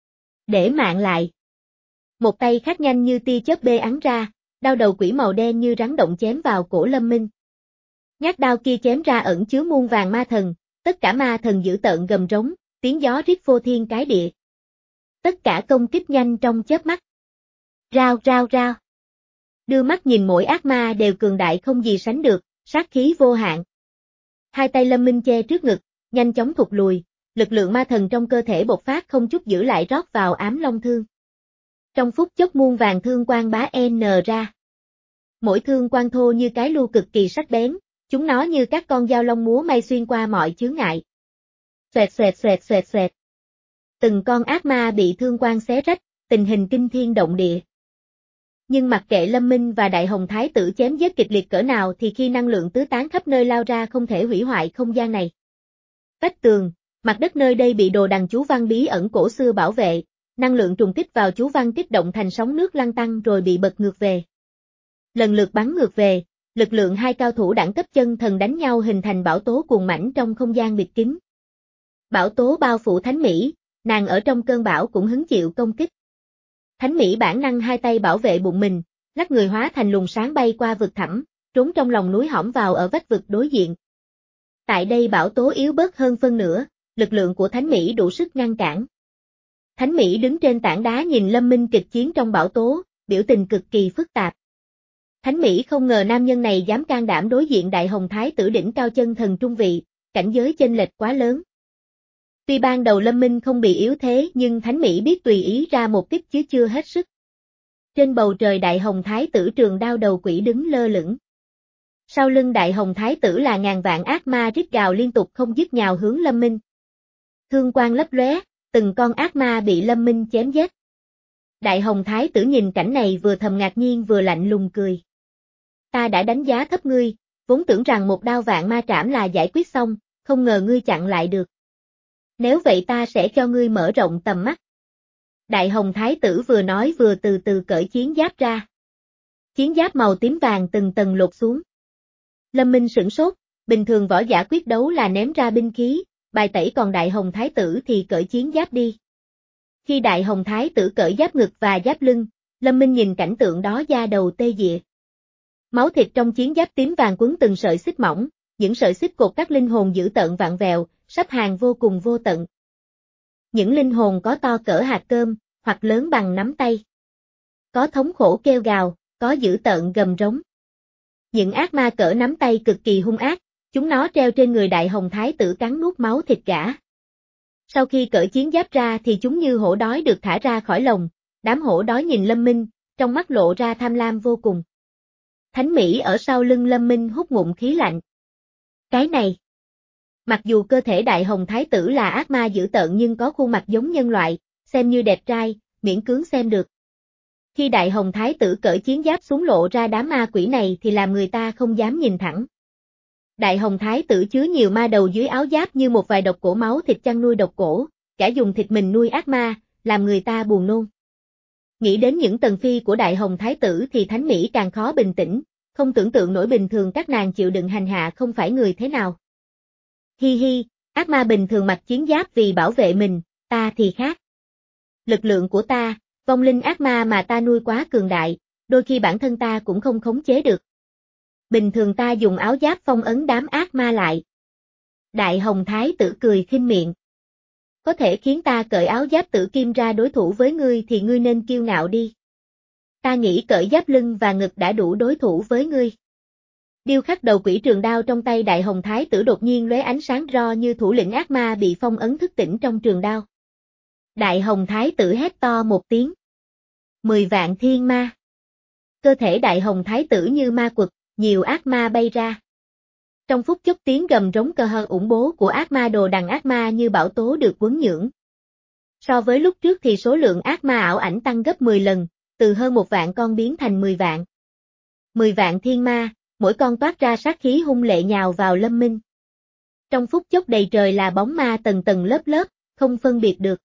Để mạng lại. Một tay khác nhanh như tia chớp bê ắn ra, đao đầu quỷ màu đen như rắn động chém vào cổ Lâm Minh. Nhát đao kia chém ra ẩn chứa muôn vàng ma thần, tất cả ma thần dữ tợn gầm rống, tiếng gió rít vô thiên cái địa. Tất cả công kích nhanh trong chớp mắt. Rao rao rao. Đưa mắt nhìn mỗi ác ma đều cường đại không gì sánh được, sát khí vô hạn. Hai tay Lâm Minh che trước ngực, nhanh chóng thụt lùi, lực lượng ma thần trong cơ thể bộc phát không chút giữ lại rót vào ám long thương. Trong phút chốc muôn vàng thương quang bá n ra. Mỗi thương quang thô như cái lu cực kỳ sắc bén, chúng nó như các con dao long múa may xuyên qua mọi chướng ngại. Xoẹt xoẹt xoẹt xoẹt xoẹt. Từng con ác ma bị thương quang xé rách, tình hình kinh thiên động địa. Nhưng mặc kệ Lâm Minh và Đại Hồng Thái tử chém giết kịch liệt cỡ nào thì khi năng lượng tứ tán khắp nơi lao ra không thể hủy hoại không gian này. Vách tường, mặt đất nơi đây bị đồ đằng chú văn bí ẩn cổ xưa bảo vệ, năng lượng trùng kích vào chú văn kích động thành sóng nước lăn tăng rồi bị bật ngược về. Lần lượt bắn ngược về, lực lượng hai cao thủ đẳng cấp chân thần đánh nhau hình thành bão tố cuồn mãnh trong không gian bịt kín. Bão tố bao phủ Thánh Mỹ, nàng ở trong cơn bão cũng hứng chịu công kích. Thánh Mỹ bản năng hai tay bảo vệ bụng mình, lắc người hóa thành luồng sáng bay qua vực thẳm, trốn trong lòng núi hõm vào ở vách vực đối diện. Tại đây bão tố yếu bớt hơn phân nửa, lực lượng của Thánh Mỹ đủ sức ngăn cản. Thánh Mỹ đứng trên tảng đá nhìn Lâm Minh kịch chiến trong bão tố, biểu tình cực kỳ phức tạp. Thánh Mỹ không ngờ nam nhân này dám can đảm đối diện Đại Hồng Thái tử đỉnh cao chân thần trung vị, cảnh giới chênh lệch quá lớn. Tuy ban đầu Lâm Minh không bị yếu thế nhưng Thánh Mỹ biết tùy ý ra một kích chứ chưa hết sức. Trên bầu trời Đại Hồng Thái tử trường đao đầu quỷ đứng lơ lửng. Sau lưng Đại Hồng Thái tử là ngàn vạn ác ma rít gào liên tục không dứt nhào hướng Lâm Minh. Thương quang lấp lóe, từng con ác ma bị Lâm Minh chém giết. Đại Hồng Thái tử nhìn cảnh này vừa thầm ngạc nhiên vừa lạnh lùng cười. Ta đã đánh giá thấp ngươi, vốn tưởng rằng một đao vạn ma trảm là giải quyết xong, không ngờ ngươi chặn lại được. Nếu vậy ta sẽ cho ngươi mở rộng tầm mắt. Đại Hồng Thái tử vừa nói vừa từ từ cởi chiến giáp ra. Chiến giáp màu tím vàng từng tầng lột xuống. Lâm Minh sửng sốt, bình thường võ giả quyết đấu là ném ra binh khí, bài tẩy, còn Đại Hồng Thái tử thì cởi chiến giáp đi. Khi Đại Hồng Thái tử cởi giáp ngực và giáp lưng, Lâm Minh nhìn cảnh tượng đó da đầu tê dịa. Máu thịt trong chiến giáp tím vàng quấn từng sợi xích mỏng, những sợi xích cột các linh hồn dữ tợn vặn vẹo, sắp hàng vô cùng vô tận. Những linh hồn có to cỡ hạt cơm, hoặc lớn bằng nắm tay. Có thống khổ kêu gào, có dữ tợn gầm rống. Những ác ma cỡ nắm tay cực kỳ hung ác, chúng nó treo trên người Đại Hồng Thái tử cắn nuốt máu thịt gã. Sau khi cởi chiến giáp ra thì chúng như hổ đói được thả ra khỏi lồng, đám hổ đói nhìn Lâm Minh, trong mắt lộ ra tham lam vô cùng. Thánh Mỹ ở sau lưng Lâm Minh hút ngụm khí lạnh. Cái này. Mặc dù cơ thể Đại Hồng Thái tử là ác ma dữ tợn nhưng có khuôn mặt giống nhân loại, xem như đẹp trai, miễn cưỡng xem được. Khi Đại Hồng Thái tử cởi chiến giáp xuống lộ ra đám ma quỷ này thì làm người ta không dám nhìn thẳng. Đại Hồng Thái tử chứa nhiều ma đầu dưới áo giáp như một vài độc cổ máu thịt chăn nuôi độc cổ, cả dùng thịt mình nuôi ác ma, làm người ta buồn nôn. Nghĩ đến những tần phi của Đại Hồng Thái tử thì Thánh Mỹ càng khó bình tĩnh, không tưởng tượng nổi bình thường các nàng chịu đựng hành hạ không phải người thế nào. Hi hi, ác ma bình thường mặc chiến giáp vì bảo vệ mình, ta thì khác. Lực lượng của ta, vong linh ác ma mà ta nuôi quá cường đại, đôi khi bản thân ta cũng không khống chế được. Bình thường ta dùng áo giáp phong ấn đám ác ma lại. Đại Hồng Thái tử cười khinh miệng. Có thể khiến ta cởi áo giáp tử kim ra đối thủ với ngươi thì ngươi nên kiêu ngạo đi. Ta nghĩ cởi giáp lưng và ngực đã đủ đối thủ với ngươi. Điêu khắc đầu quỷ trường đao trong tay Đại Hồng Thái tử đột nhiên lóe ánh sáng ro như thủ lĩnh ác ma bị phong ấn thức tỉnh trong trường đao. Đại Hồng Thái tử hét to một tiếng. Mười vạn thiên ma. Cơ thể Đại Hồng Thái tử như ma quật, nhiều ác ma bay ra. Trong phút chốc tiếng gầm rống cơ hơ ủng bố của ác ma đồ đằng ác ma như bão tố được quấn nhưỡng. So với lúc trước thì số lượng ác ma ảo ảnh tăng gấp mười lần, từ hơn một vạn con biến thành mười vạn. Mười vạn thiên ma, mỗi con toát ra sát khí hung lệ nhào vào Lâm Minh. Trong phút chốc đầy trời là bóng ma tầng tầng lớp lớp, không phân biệt được.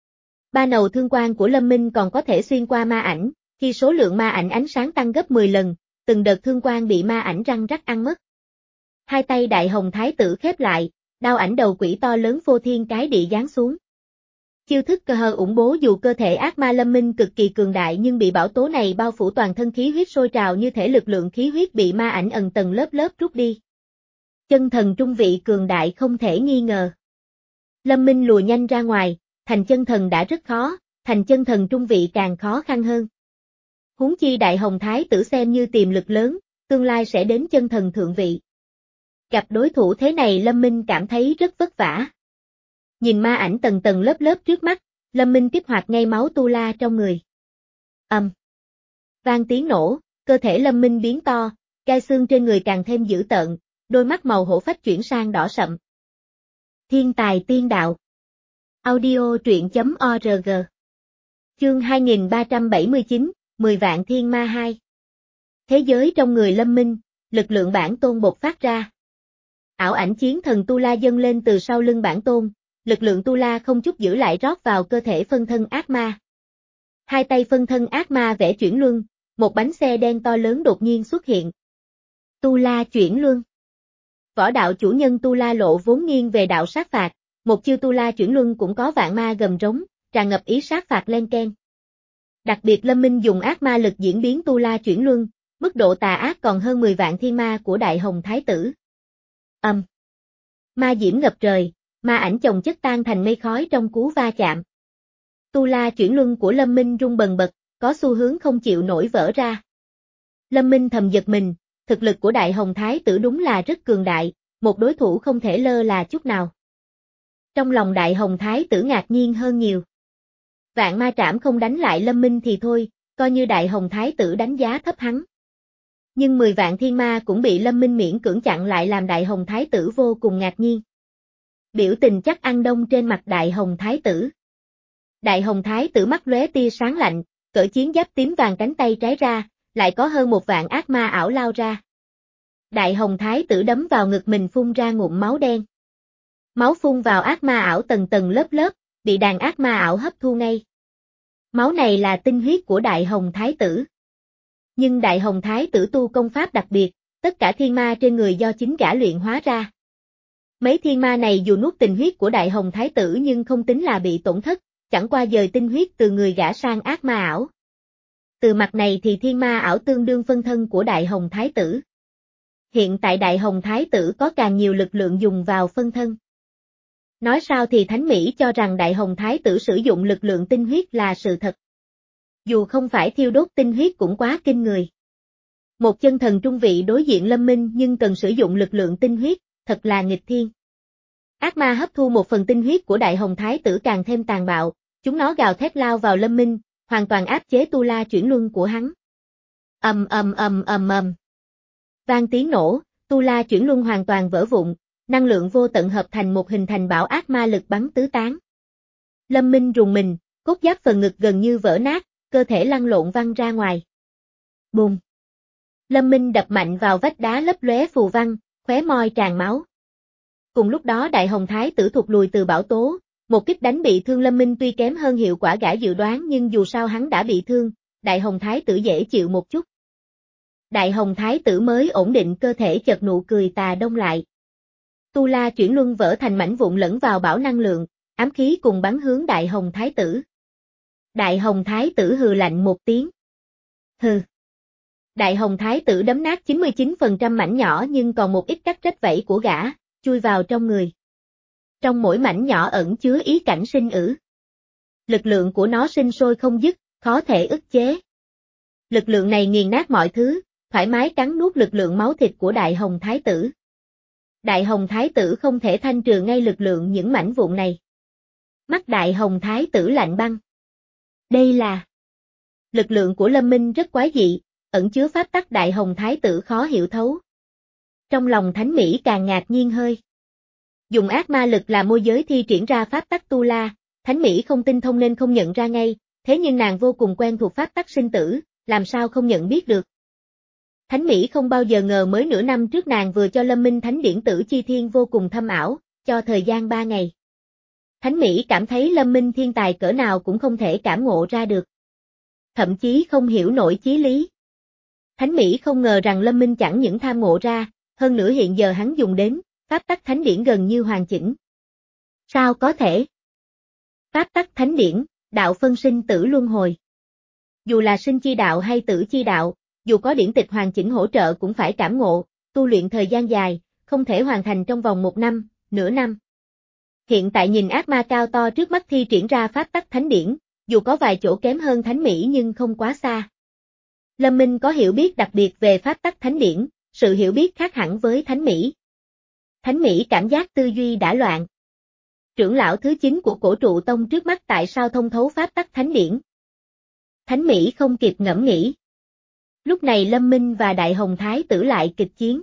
Ba nầu thương quang của Lâm Minh còn có thể xuyên qua ma ảnh, khi số lượng ma ảnh ánh sáng tăng gấp mười lần, từng đợt thương quang bị ma ảnh răng rắc ăn mất. Hai tay Đại Hồng Thái tử khép lại, đao ảnh đầu quỷ to lớn phô thiên cái địa giáng xuống. Chiêu thức cơ hơ ủng bố dù cơ thể ác ma Lâm Minh cực kỳ cường đại nhưng bị bão tố này bao phủ toàn thân khí huyết sôi trào như thể lực lượng khí huyết bị ma ảnh ẩn tầng lớp lớp rút đi. Chân thần trung vị cường đại không thể nghi ngờ. Lâm Minh lùa nhanh ra ngoài, thành chân thần đã rất khó, thành chân thần trung vị càng khó khăn hơn. Huống chi Đại Hồng Thái tử xem như tiềm lực lớn, tương lai sẽ đến chân thần thượng vị. Gặp đối thủ thế này Lâm Minh cảm thấy rất vất vả. Nhìn ma ảnh tầng tầng lớp lớp trước mắt, Lâm Minh kích hoạt ngay máu tu la trong người. Ầm. Um. Vang tiếng nổ, cơ thể Lâm Minh biến to, gai xương trên người càng thêm dữ tợn, đôi mắt màu hổ phách chuyển sang đỏ sậm. Thiên tài tiên đạo. Audio truyện chấm org. Chương hai nghìn ba trăm bảy mươi chín, mười vạn thiên ma hai. Thế giới trong người Lâm Minh, lực lượng bản tôn bộc phát ra. Ảo ảnh chiến thần Tu La dâng lên từ sau lưng bản tôn, lực lượng Tu La không chút giữ lại rót vào cơ thể phân thân ác ma. Hai tay phân thân ác ma vẽ chuyển luân, một bánh xe đen to lớn đột nhiên xuất hiện. Tu La chuyển luân. Võ đạo chủ nhân Tu La lộ vốn nghiêng về đạo sát phạt, một chiêu Tu La chuyển luân cũng có vạn ma gầm rống, tràn ngập ý sát phạt len keng. Đặc biệt Lâm Minh dùng ác ma lực diễn biến Tu La chuyển luân, mức độ tà ác còn hơn mười vạn thiên ma của Đại Hồng Thái tử. Âm. Um. Ma diễm ngập trời, ma ảnh chồng chất tan thành mây khói trong cú va chạm. Tu La chuyển luân của Lâm Minh rung bần bật, có xu hướng không chịu nổi vỡ ra. Lâm Minh thầm giật mình, thực lực của Đại Hồng Thái tử đúng là rất cường đại, một đối thủ không thể lơ là chút nào. Trong lòng Đại Hồng Thái tử ngạc nhiên hơn nhiều. Vạn ma trảm không đánh lại Lâm Minh thì thôi, coi như Đại Hồng Thái tử đánh giá thấp hắn. Nhưng mười vạn thiên ma cũng bị Lâm Minh miễn cưỡng chặn lại làm Đại Hồng Thái tử vô cùng ngạc nhiên. Biểu tình chắc ăn đông trên mặt Đại Hồng Thái tử. Đại Hồng Thái tử mắt lóe tia sáng lạnh, cởi chiến giáp tím vàng cánh tay trái ra, lại có hơn một vạn ác ma ảo lao ra. Đại Hồng Thái tử đấm vào ngực mình phun ra ngụm máu đen. Máu phun vào ác ma ảo tầng tầng lớp lớp, bị đàn ác ma ảo hấp thu ngay. Máu này là tinh huyết của Đại Hồng Thái tử. Nhưng Đại Hồng Thái tử tu công pháp đặc biệt, tất cả thiên ma trên người do chính gã luyện hóa ra. Mấy thiên ma này dù nuốt tinh huyết của Đại Hồng Thái tử nhưng không tính là bị tổn thất, chẳng qua dời tinh huyết từ người gã sang ác ma ảo. Từ mặt này thì thiên ma ảo tương đương phân thân của Đại Hồng Thái tử. Hiện tại Đại Hồng Thái tử có càng nhiều lực lượng dùng vào phân thân. Nói sao thì Thánh Mỹ cho rằng Đại Hồng Thái tử sử dụng lực lượng tinh huyết là sự thật. Dù không phải thiêu đốt tinh huyết cũng quá kinh người. Một chân thần trung vị đối diện Lâm Minh nhưng cần sử dụng lực lượng tinh huyết, thật là nghịch thiên. Ác ma hấp thu một phần tinh huyết của Đại Hồng Thái tử càng thêm tàn bạo, chúng nó gào thét lao vào Lâm Minh, hoàn toàn áp chế tu la chuyển luân của hắn. Ầm ầm ầm ầm ầm. Vang tiếng nổ, tu la chuyển luân hoàn toàn vỡ vụn, năng lượng vô tận hợp thành một hình thành bão ác ma lực bắn tứ tán. Lâm Minh rùng mình, cốt giáp phần ngực gần như vỡ nát, cơ thể lăn lộn văng ra ngoài. Bùm. Lâm Minh đập mạnh vào vách đá lấp lóe phù văn, khóe môi tràn máu. Cùng lúc đó Đại Hồng Thái tử thụt lùi từ bão tố, một kích đánh bị thương Lâm Minh tuy kém hơn hiệu quả gã dự đoán nhưng dù sao hắn đã bị thương, Đại Hồng Thái tử dễ chịu một chút. Đại Hồng Thái tử mới ổn định cơ thể chợt nụ cười tà đông lại. Tu la chuyển luân vỡ thành mảnh vụn lẫn vào bão năng lượng, ám khí cùng bắn hướng Đại Hồng Thái tử. Đại Hồng Thái tử hừ lạnh một tiếng. Hừ. Đại Hồng Thái tử đấm nát chín mươi chín phần trăm mảnh nhỏ nhưng còn một ít cắt rách vẫy của gã, chui vào trong người. Trong mỗi mảnh nhỏ ẩn chứa ý cảnh sinh ử. Lực lượng của nó sinh sôi không dứt, khó thể ức chế. Lực lượng này nghiền nát mọi thứ, thoải mái cắn nuốt lực lượng máu thịt của Đại Hồng Thái tử. Đại Hồng Thái tử không thể thanh trừ ngay lực lượng những mảnh vụn này. Mắt Đại Hồng Thái tử lạnh băng. Đây là... Lực lượng của Lâm Minh rất quái dị, ẩn chứa pháp tắc Đại Hồng Thái tử khó hiểu thấu. Trong lòng Thánh Mỹ càng ngạc nhiên hơi. Dùng ác ma lực là môi giới thi triển ra pháp tắc tu la, Thánh Mỹ không tinh thông nên không nhận ra ngay, thế nhưng nàng vô cùng quen thuộc pháp tắc sinh tử, làm sao không nhận biết được. Thánh Mỹ không bao giờ ngờ mới nửa năm trước nàng vừa cho Lâm Minh Thánh điển tử chi thiên vô cùng thâm ảo, cho thời gian ba ngày. Thánh Mỹ cảm thấy Lâm Minh thiên tài cỡ nào cũng không thể cảm ngộ ra được. Thậm chí không hiểu nổi chí lý. Thánh Mỹ không ngờ rằng Lâm Minh chẳng những tham ngộ ra, hơn nữa hiện giờ hắn dùng đến, pháp tắc thánh điển gần như hoàn chỉnh. Sao có thể? Pháp tắc thánh điển, đạo phân sinh tử luân hồi. Dù là sinh chi đạo hay tử chi đạo, dù có điển tịch hoàn chỉnh hỗ trợ cũng phải cảm ngộ, tu luyện thời gian dài, không thể hoàn thành trong vòng một năm, nửa năm. Hiện tại nhìn ác ma cao to trước mắt thi triển ra pháp tắc thánh điển, dù có vài chỗ kém hơn Thánh Mỹ nhưng không quá xa. Lâm Minh có hiểu biết đặc biệt về pháp tắc thánh điển, sự hiểu biết khác hẳn với Thánh Mỹ. Thánh Mỹ cảm giác tư duy đã loạn. Trưởng lão thứ chín của cổ trụ tông trước mắt tại sao thông thấu pháp tắc thánh điển? Thánh Mỹ không kịp ngẫm nghĩ. Lúc này Lâm Minh và Đại Hồng Thái tử lại kịch chiến.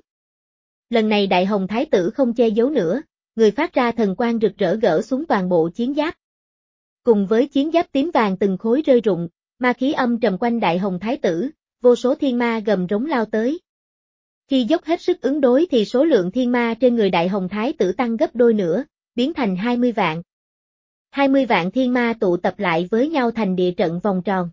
Lần này Đại Hồng Thái tử không che giấu nữa, người phát ra thần quang rực rỡ gỡ xuống toàn bộ chiến giáp. Cùng với chiến giáp tím vàng từng khối rơi rụng, ma khí âm trầm quanh Đại Hồng Thái tử, vô số thiên ma gầm rống lao tới. Khi dốc hết sức ứng đối thì số lượng thiên ma trên người Đại Hồng Thái tử tăng gấp đôi nữa, biến thành hai mươi vạn. hai mươi vạn thiên ma tụ tập lại với nhau thành địa trận vòng tròn.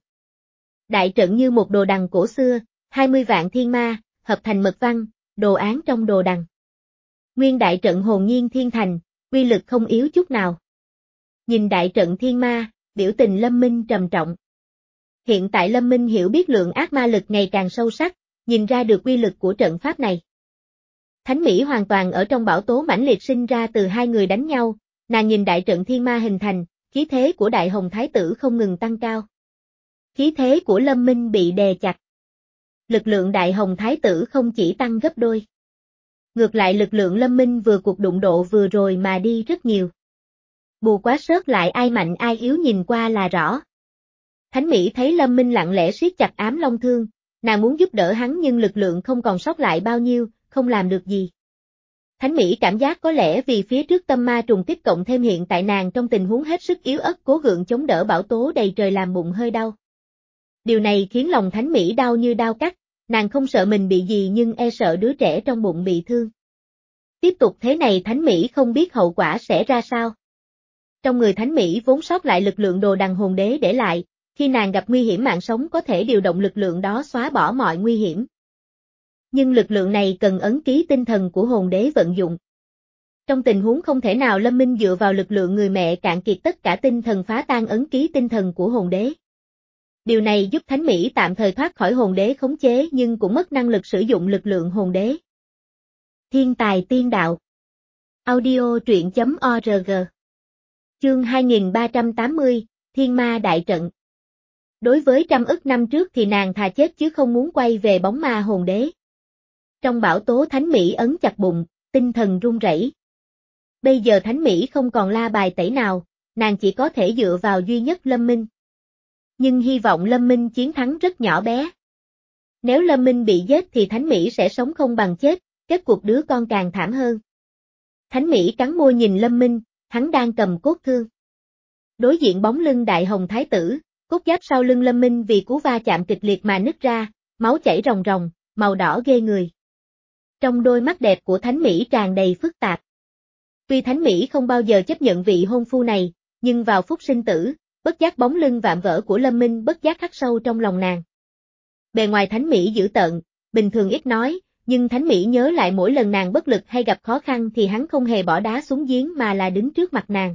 Đại trận như một đồ đằng cổ xưa, hai mươi vạn thiên ma, hợp thành mật văn, đồ án trong đồ đằng. Nguyên đại trận hồn nhiên thiên thành, uy lực không yếu chút nào. Nhìn đại trận thiên ma, biểu tình Lâm Minh trầm trọng. Hiện tại Lâm Minh hiểu biết lượng ác ma lực ngày càng sâu sắc, nhìn ra được uy lực của trận pháp này. Thánh Mỹ hoàn toàn ở trong bão tố mãnh liệt sinh ra từ hai người đánh nhau, nàng nhìn đại trận thiên ma hình thành, khí thế của Đại Hồng Thái tử không ngừng tăng cao. Khí thế của Lâm Minh bị đè chặt. Lực lượng Đại Hồng Thái tử không chỉ tăng gấp đôi. Ngược lại lực lượng Lâm Minh vừa cuộc đụng độ vừa rồi mà đi rất nhiều. Bù quá sớt lại ai mạnh ai yếu nhìn qua là rõ. Thánh Mỹ thấy Lâm Minh lặng lẽ siết chặt ám long thương, nàng muốn giúp đỡ hắn nhưng lực lượng không còn sót lại bao nhiêu, không làm được gì. Thánh Mỹ cảm giác có lẽ vì phía trước tâm ma trùng kích cộng thêm hiện tại nàng trong tình huống hết sức yếu ớt cố gượng chống đỡ bão tố đầy trời làm bụng hơi đau. Điều này khiến lòng Thánh Mỹ đau như đau cắt, nàng không sợ mình bị gì nhưng e sợ đứa trẻ trong bụng bị thương. Tiếp tục thế này Thánh Mỹ không biết hậu quả sẽ ra sao. Trong người Thánh Mỹ vốn sót lại lực lượng đồ đằng hồn đế để lại, khi nàng gặp nguy hiểm mạng sống có thể điều động lực lượng đó xóa bỏ mọi nguy hiểm. Nhưng lực lượng này cần ấn ký tinh thần của hồn đế vận dụng. Trong tình huống không thể nào Lâm Minh dựa vào lực lượng người mẹ cạn kiệt tất cả tinh thần phá tan ấn ký tinh thần của hồn đế. Điều này giúp Thánh Mỹ tạm thời thoát khỏi hồn đế khống chế nhưng cũng mất năng lực sử dụng lực lượng hồn đế. Thiên tài tiên đạo. Audio truyện chấm org. Chương hai nghìn ba trăm tám mươi, Thiên Ma Đại Trận. Đối với trăm ức năm trước thì nàng thà chết chứ không muốn quay về bóng ma hồn đế. Trong bão tố Thánh Mỹ ấn chặt bụng, tinh thần run rẩy. Bây giờ Thánh Mỹ không còn la bài tẩy nào, nàng chỉ có thể dựa vào duy nhất Lâm Minh. Nhưng hy vọng Lâm Minh chiến thắng rất nhỏ bé. Nếu Lâm Minh bị giết thì Thánh Mỹ sẽ sống không bằng chết, kết cuộc đứa con càng thảm hơn. Thánh Mỹ cắn môi nhìn Lâm Minh, hắn đang cầm cốt thương. Đối diện bóng lưng Đại Hồng Thái tử, cốt giáp sau lưng Lâm Minh vì cú va chạm kịch liệt mà nứt ra, máu chảy ròng ròng, màu đỏ ghê người. Trong đôi mắt đẹp của Thánh Mỹ tràn đầy phức tạp. Tuy Thánh Mỹ không bao giờ chấp nhận vị hôn phu này, nhưng vào phút sinh tử, bất giác bóng lưng vạm vỡ của Lâm Minh bất giác khắc sâu trong lòng nàng. Bề ngoài Thánh Mỹ dữ tợn, bình thường ít nói, nhưng Thánh Mỹ nhớ lại mỗi lần nàng bất lực hay gặp khó khăn thì hắn không hề bỏ đá xuống giếng mà là đứng trước mặt nàng.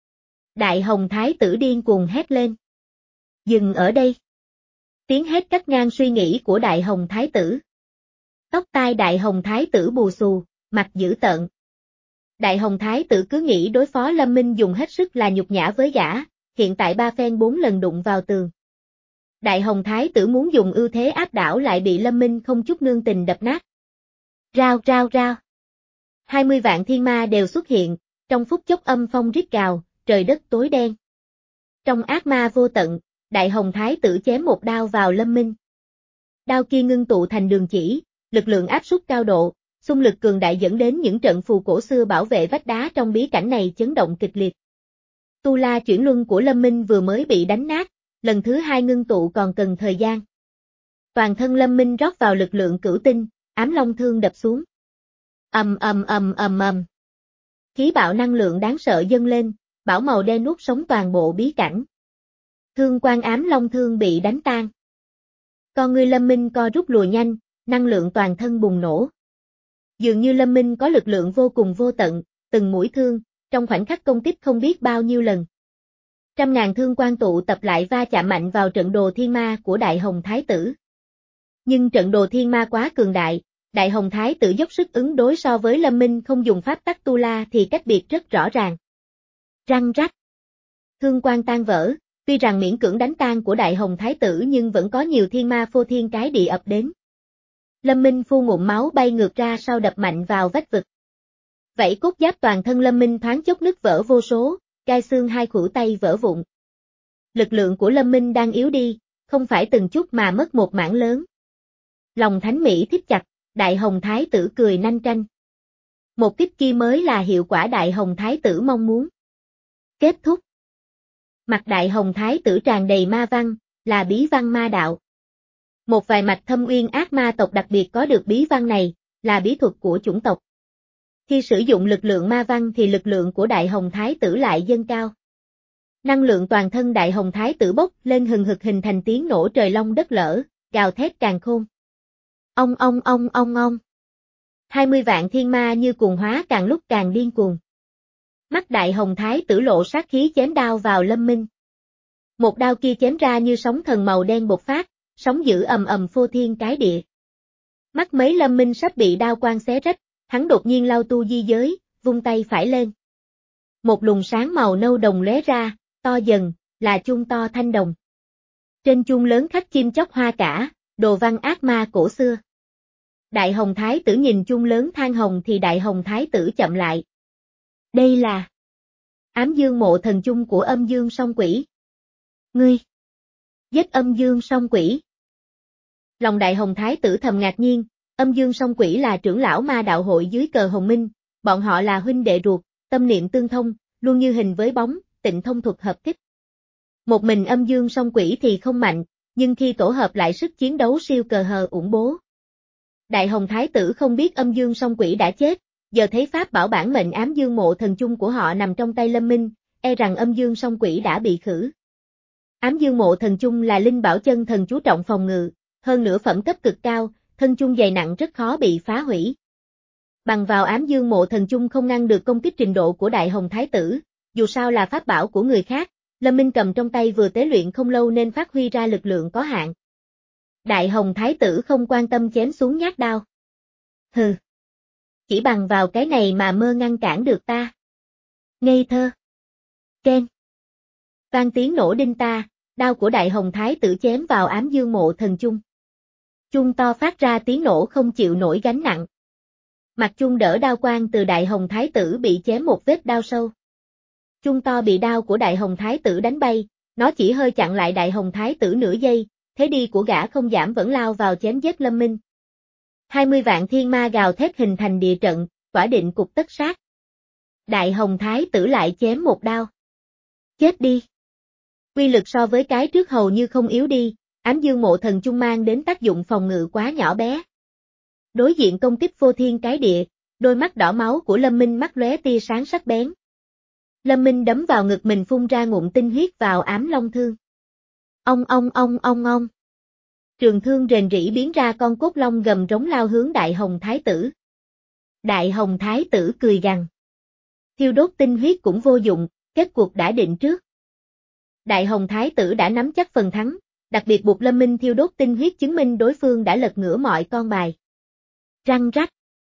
Đại Hồng Thái tử điên cuồng hét lên. Dừng ở đây. Tiếng hét cắt ngang suy nghĩ của Đại Hồng Thái tử. Tóc tai Đại Hồng Thái tử bù xù, mặt dữ tợn. Đại Hồng Thái tử cứ nghĩ đối phó Lâm Minh dùng hết sức là nhục nhã với gã, hiện tại ba phen bốn lần đụng vào tường. Đại Hồng Thái tử muốn dùng ưu thế áp đảo lại bị Lâm Minh không chút nương tình đập nát. Rao rao rao. Hai mươi vạn thiên ma đều xuất hiện, trong phút chốc âm phong rít gào, trời đất tối đen. Trong ác ma vô tận, Đại Hồng Thái tử chém một đao vào Lâm Minh. Đao kia ngưng tụ thành đường chỉ, lực lượng áp suất cao độ, xung lực cường đại dẫn đến những trận phù cổ xưa bảo vệ vách đá trong bí cảnh này chấn động kịch liệt. Tu La chuyển luân của Lâm Minh vừa mới bị đánh nát, lần thứ hai ngưng tụ còn cần thời gian. Toàn thân Lâm Minh rót vào lực lượng cửu tinh, ám long thương đập xuống. Ầm ầm ầm ầm ầm. Khí bạo năng lượng đáng sợ dâng lên, bão màu đen nuốt sống toàn bộ bí cảnh. Thương quan ám long thương bị đánh tan. Con ngươi Lâm Minh co rút lùi nhanh, năng lượng toàn thân bùng nổ. Dường như Lâm Minh có lực lượng vô cùng vô tận, từng mũi thương, trong khoảnh khắc công kích không biết bao nhiêu lần. Trăm ngàn thương quan tụ tập lại va chạm mạnh vào trận đồ thiên ma của Đại Hồng Thái tử. Nhưng trận đồ thiên ma quá cường đại, Đại Hồng Thái tử dốc sức ứng đối so với Lâm Minh không dùng pháp tắc tu la thì cách biệt rất rõ ràng. Răng rắc. Thương quan tan vỡ, tuy rằng miễn cưỡng đánh tan của Đại Hồng Thái tử nhưng vẫn có nhiều thiên ma phô thiên cái địa ập đến. Lâm Minh phu ngụm máu bay ngược ra sau đập mạnh vào vách vực. Vảy cốt giáp toàn thân Lâm Minh thoáng chốc nứt vỡ vô số, gai xương hai khuỷu tay vỡ vụn. Lực lượng của Lâm Minh đang yếu đi, không phải từng chút mà mất một mảng lớn. Lòng Thánh Mỹ thít chặt, Đại Hồng Thái tử cười nanh tranh. Một kích kia mới là hiệu quả Đại Hồng Thái tử mong muốn. Kết thúc. Mặt Đại Hồng Thái tử tràn đầy ma văn, là bí văn ma đạo. Một vài mạch thâm uyên ác ma tộc đặc biệt có được bí văn này, là bí thuật của chủng tộc. Khi sử dụng lực lượng ma văn thì lực lượng của Đại Hồng Thái tử lại dâng cao. Năng lượng toàn thân Đại Hồng Thái tử bốc lên hừng hực hình thành tiếng nổ trời long đất lở, gào thét càn khôn. Ong ong ong ong ong. Hai mươi vạn thiên ma như cuồng hóa càng lúc càng điên cuồng. Mắt Đại Hồng Thái tử lộ sát khí chém đao vào Lâm Minh. Một đao kia chém ra như sóng thần màu đen bộc phát, sóng dữ ầm ầm phô thiên cái địa. Mắt mấy Lâm Minh sắp bị đao quang xé rách, hắn đột nhiên lao tu di giới, vung tay phải lên. Một luồng sáng màu nâu đồng lóe ra, to dần, là chuông to thanh đồng. Trên chuông lớn khắc chim chóc hoa cả, đồ văn ác ma cổ xưa. Đại Hồng Thái tử nhìn chuông lớn than hồng thì Đại Hồng Thái tử chậm lại. Đây là Ám Dương Mộ Thần Chung của Âm Dương Song Quỷ. Ngươi giết Âm Dương Song Quỷ. Lòng Đại Hồng Thái tử thầm ngạc nhiên, Âm Dương Song Quỷ là trưởng lão ma đạo hội dưới cờ Hồng Minh, bọn họ là huynh đệ ruột, tâm niệm tương thông, luôn như hình với bóng, tịnh thông thuật hợp kích. Một mình Âm Dương Song Quỷ thì không mạnh, nhưng khi tổ hợp lại sức chiến đấu siêu cờ hờ ủng bố. Đại Hồng Thái tử không biết Âm Dương Song Quỷ đã chết, giờ thấy pháp bảo bản mệnh Ám Dương Mộ Thần Chung của họ nằm trong tay Lâm Minh, e rằng Âm Dương Song Quỷ đã bị khử. Ám Dương Mộ Thần Chung là linh bảo chân thần chú trọng phòng ngự, hơn nữa phẩm cấp cực cao, thân chung dày nặng rất khó bị phá hủy. Bằng vào Ám Dương Mộ Thần Chung không ngăn được công kích trình độ của Đại Hồng Thái tử, dù sao là pháp bảo của người khác, Lâm Minh cầm trong tay vừa tế luyện không lâu nên phát huy ra lực lượng có hạn. Đại Hồng Thái tử không quan tâm chém xuống nhát đao. Hừ. Chỉ bằng vào cái này mà mơ ngăn cản được ta. Ngây thơ. Ken. Vang tiếng nổ đinh ta, đao của Đại Hồng Thái tử chém vào Ám Dương Mộ Thần Chung. Chung to phát ra tiếng nổ không chịu nổi gánh nặng. Mặt chung đỡ đao quang từ Đại Hồng Thái tử bị chém một vết đao sâu. Chung to bị đao của Đại Hồng Thái tử đánh bay, nó chỉ hơi chặn lại Đại Hồng Thái tử nửa giây, thế đi của gã không giảm vẫn lao vào chém giết Lâm Minh. hai mươi vạn thiên ma gào thét hình thành địa trận, quả định cục tất sát. Đại Hồng Thái tử lại chém một đao. Chết đi. Quy lực so với cái trước hầu như không yếu đi, Ám Dương Mộ Thần Chung mang đến tác dụng phòng ngự quá nhỏ bé. Đối diện công kích phô thiên cái địa, đôi mắt đỏ máu của Lâm Minh mắt lóe tia sáng sắc bén. Lâm Minh đấm vào ngực mình phun ra ngụm tinh huyết vào ám long thương. Ong ong ong ong ong. Trường thương rền rĩ biến ra con cốt long gầm rống lao hướng Đại Hồng Thái tử. Đại Hồng Thái tử cười gằn. Thiêu đốt tinh huyết cũng vô dụng, kết cuộc đã định trước. Đại Hồng Thái tử đã nắm chắc phần thắng, đặc biệt buộc Lâm Minh thiêu đốt tinh huyết chứng minh đối phương đã lật ngửa mọi con bài. Răng rắc.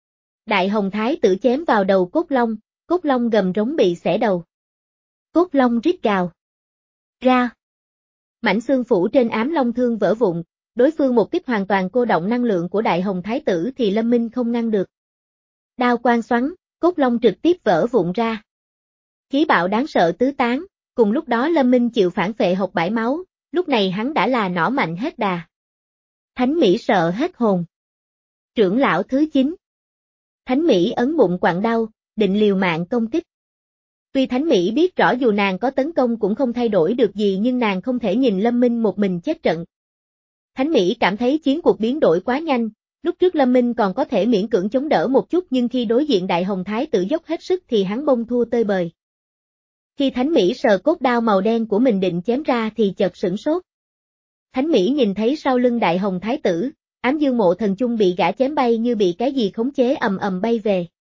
Đại Hồng Thái tử chém vào đầu cốt long, cốt long gầm rống bị xẻ đầu. Cốt long rít gào. Ra. Mảnh xương phủ trên ám long thương vỡ vụn, đối phương một kích hoàn toàn cô động năng lượng của Đại Hồng Thái tử thì Lâm Minh không ngăn được. Đao quang xoắn, cốt long trực tiếp vỡ vụn ra. Khí bạo đáng sợ tứ tán, cùng lúc đó Lâm Minh chịu phản phệ hộc bãi máu, lúc này hắn đã là nỏ mạnh hết đà. Thánh Mỹ sợ hết hồn. Trưởng lão thứ chín. Thánh Mỹ ấn bụng quặn đau, định liều mạng công kích. Tuy Thánh Mỹ biết rõ dù nàng có tấn công cũng không thay đổi được gì nhưng nàng không thể nhìn Lâm Minh một mình chết trận. Thánh Mỹ cảm thấy chiến cuộc biến đổi quá nhanh, lúc trước Lâm Minh còn có thể miễn cưỡng chống đỡ một chút nhưng khi đối diện Đại Hồng Thái tử dốc hết sức thì hắn bông thua tơi bời. Khi Thánh Mỹ sờ cốt đao màu đen của mình định chém ra thì chợt sửng sốt. Thánh Mỹ nhìn thấy sau lưng Đại Hồng Thái tử, Ám Dương Mộ Thần Chung bị gã chém bay như bị cái gì khống chế ầm ầm bay về.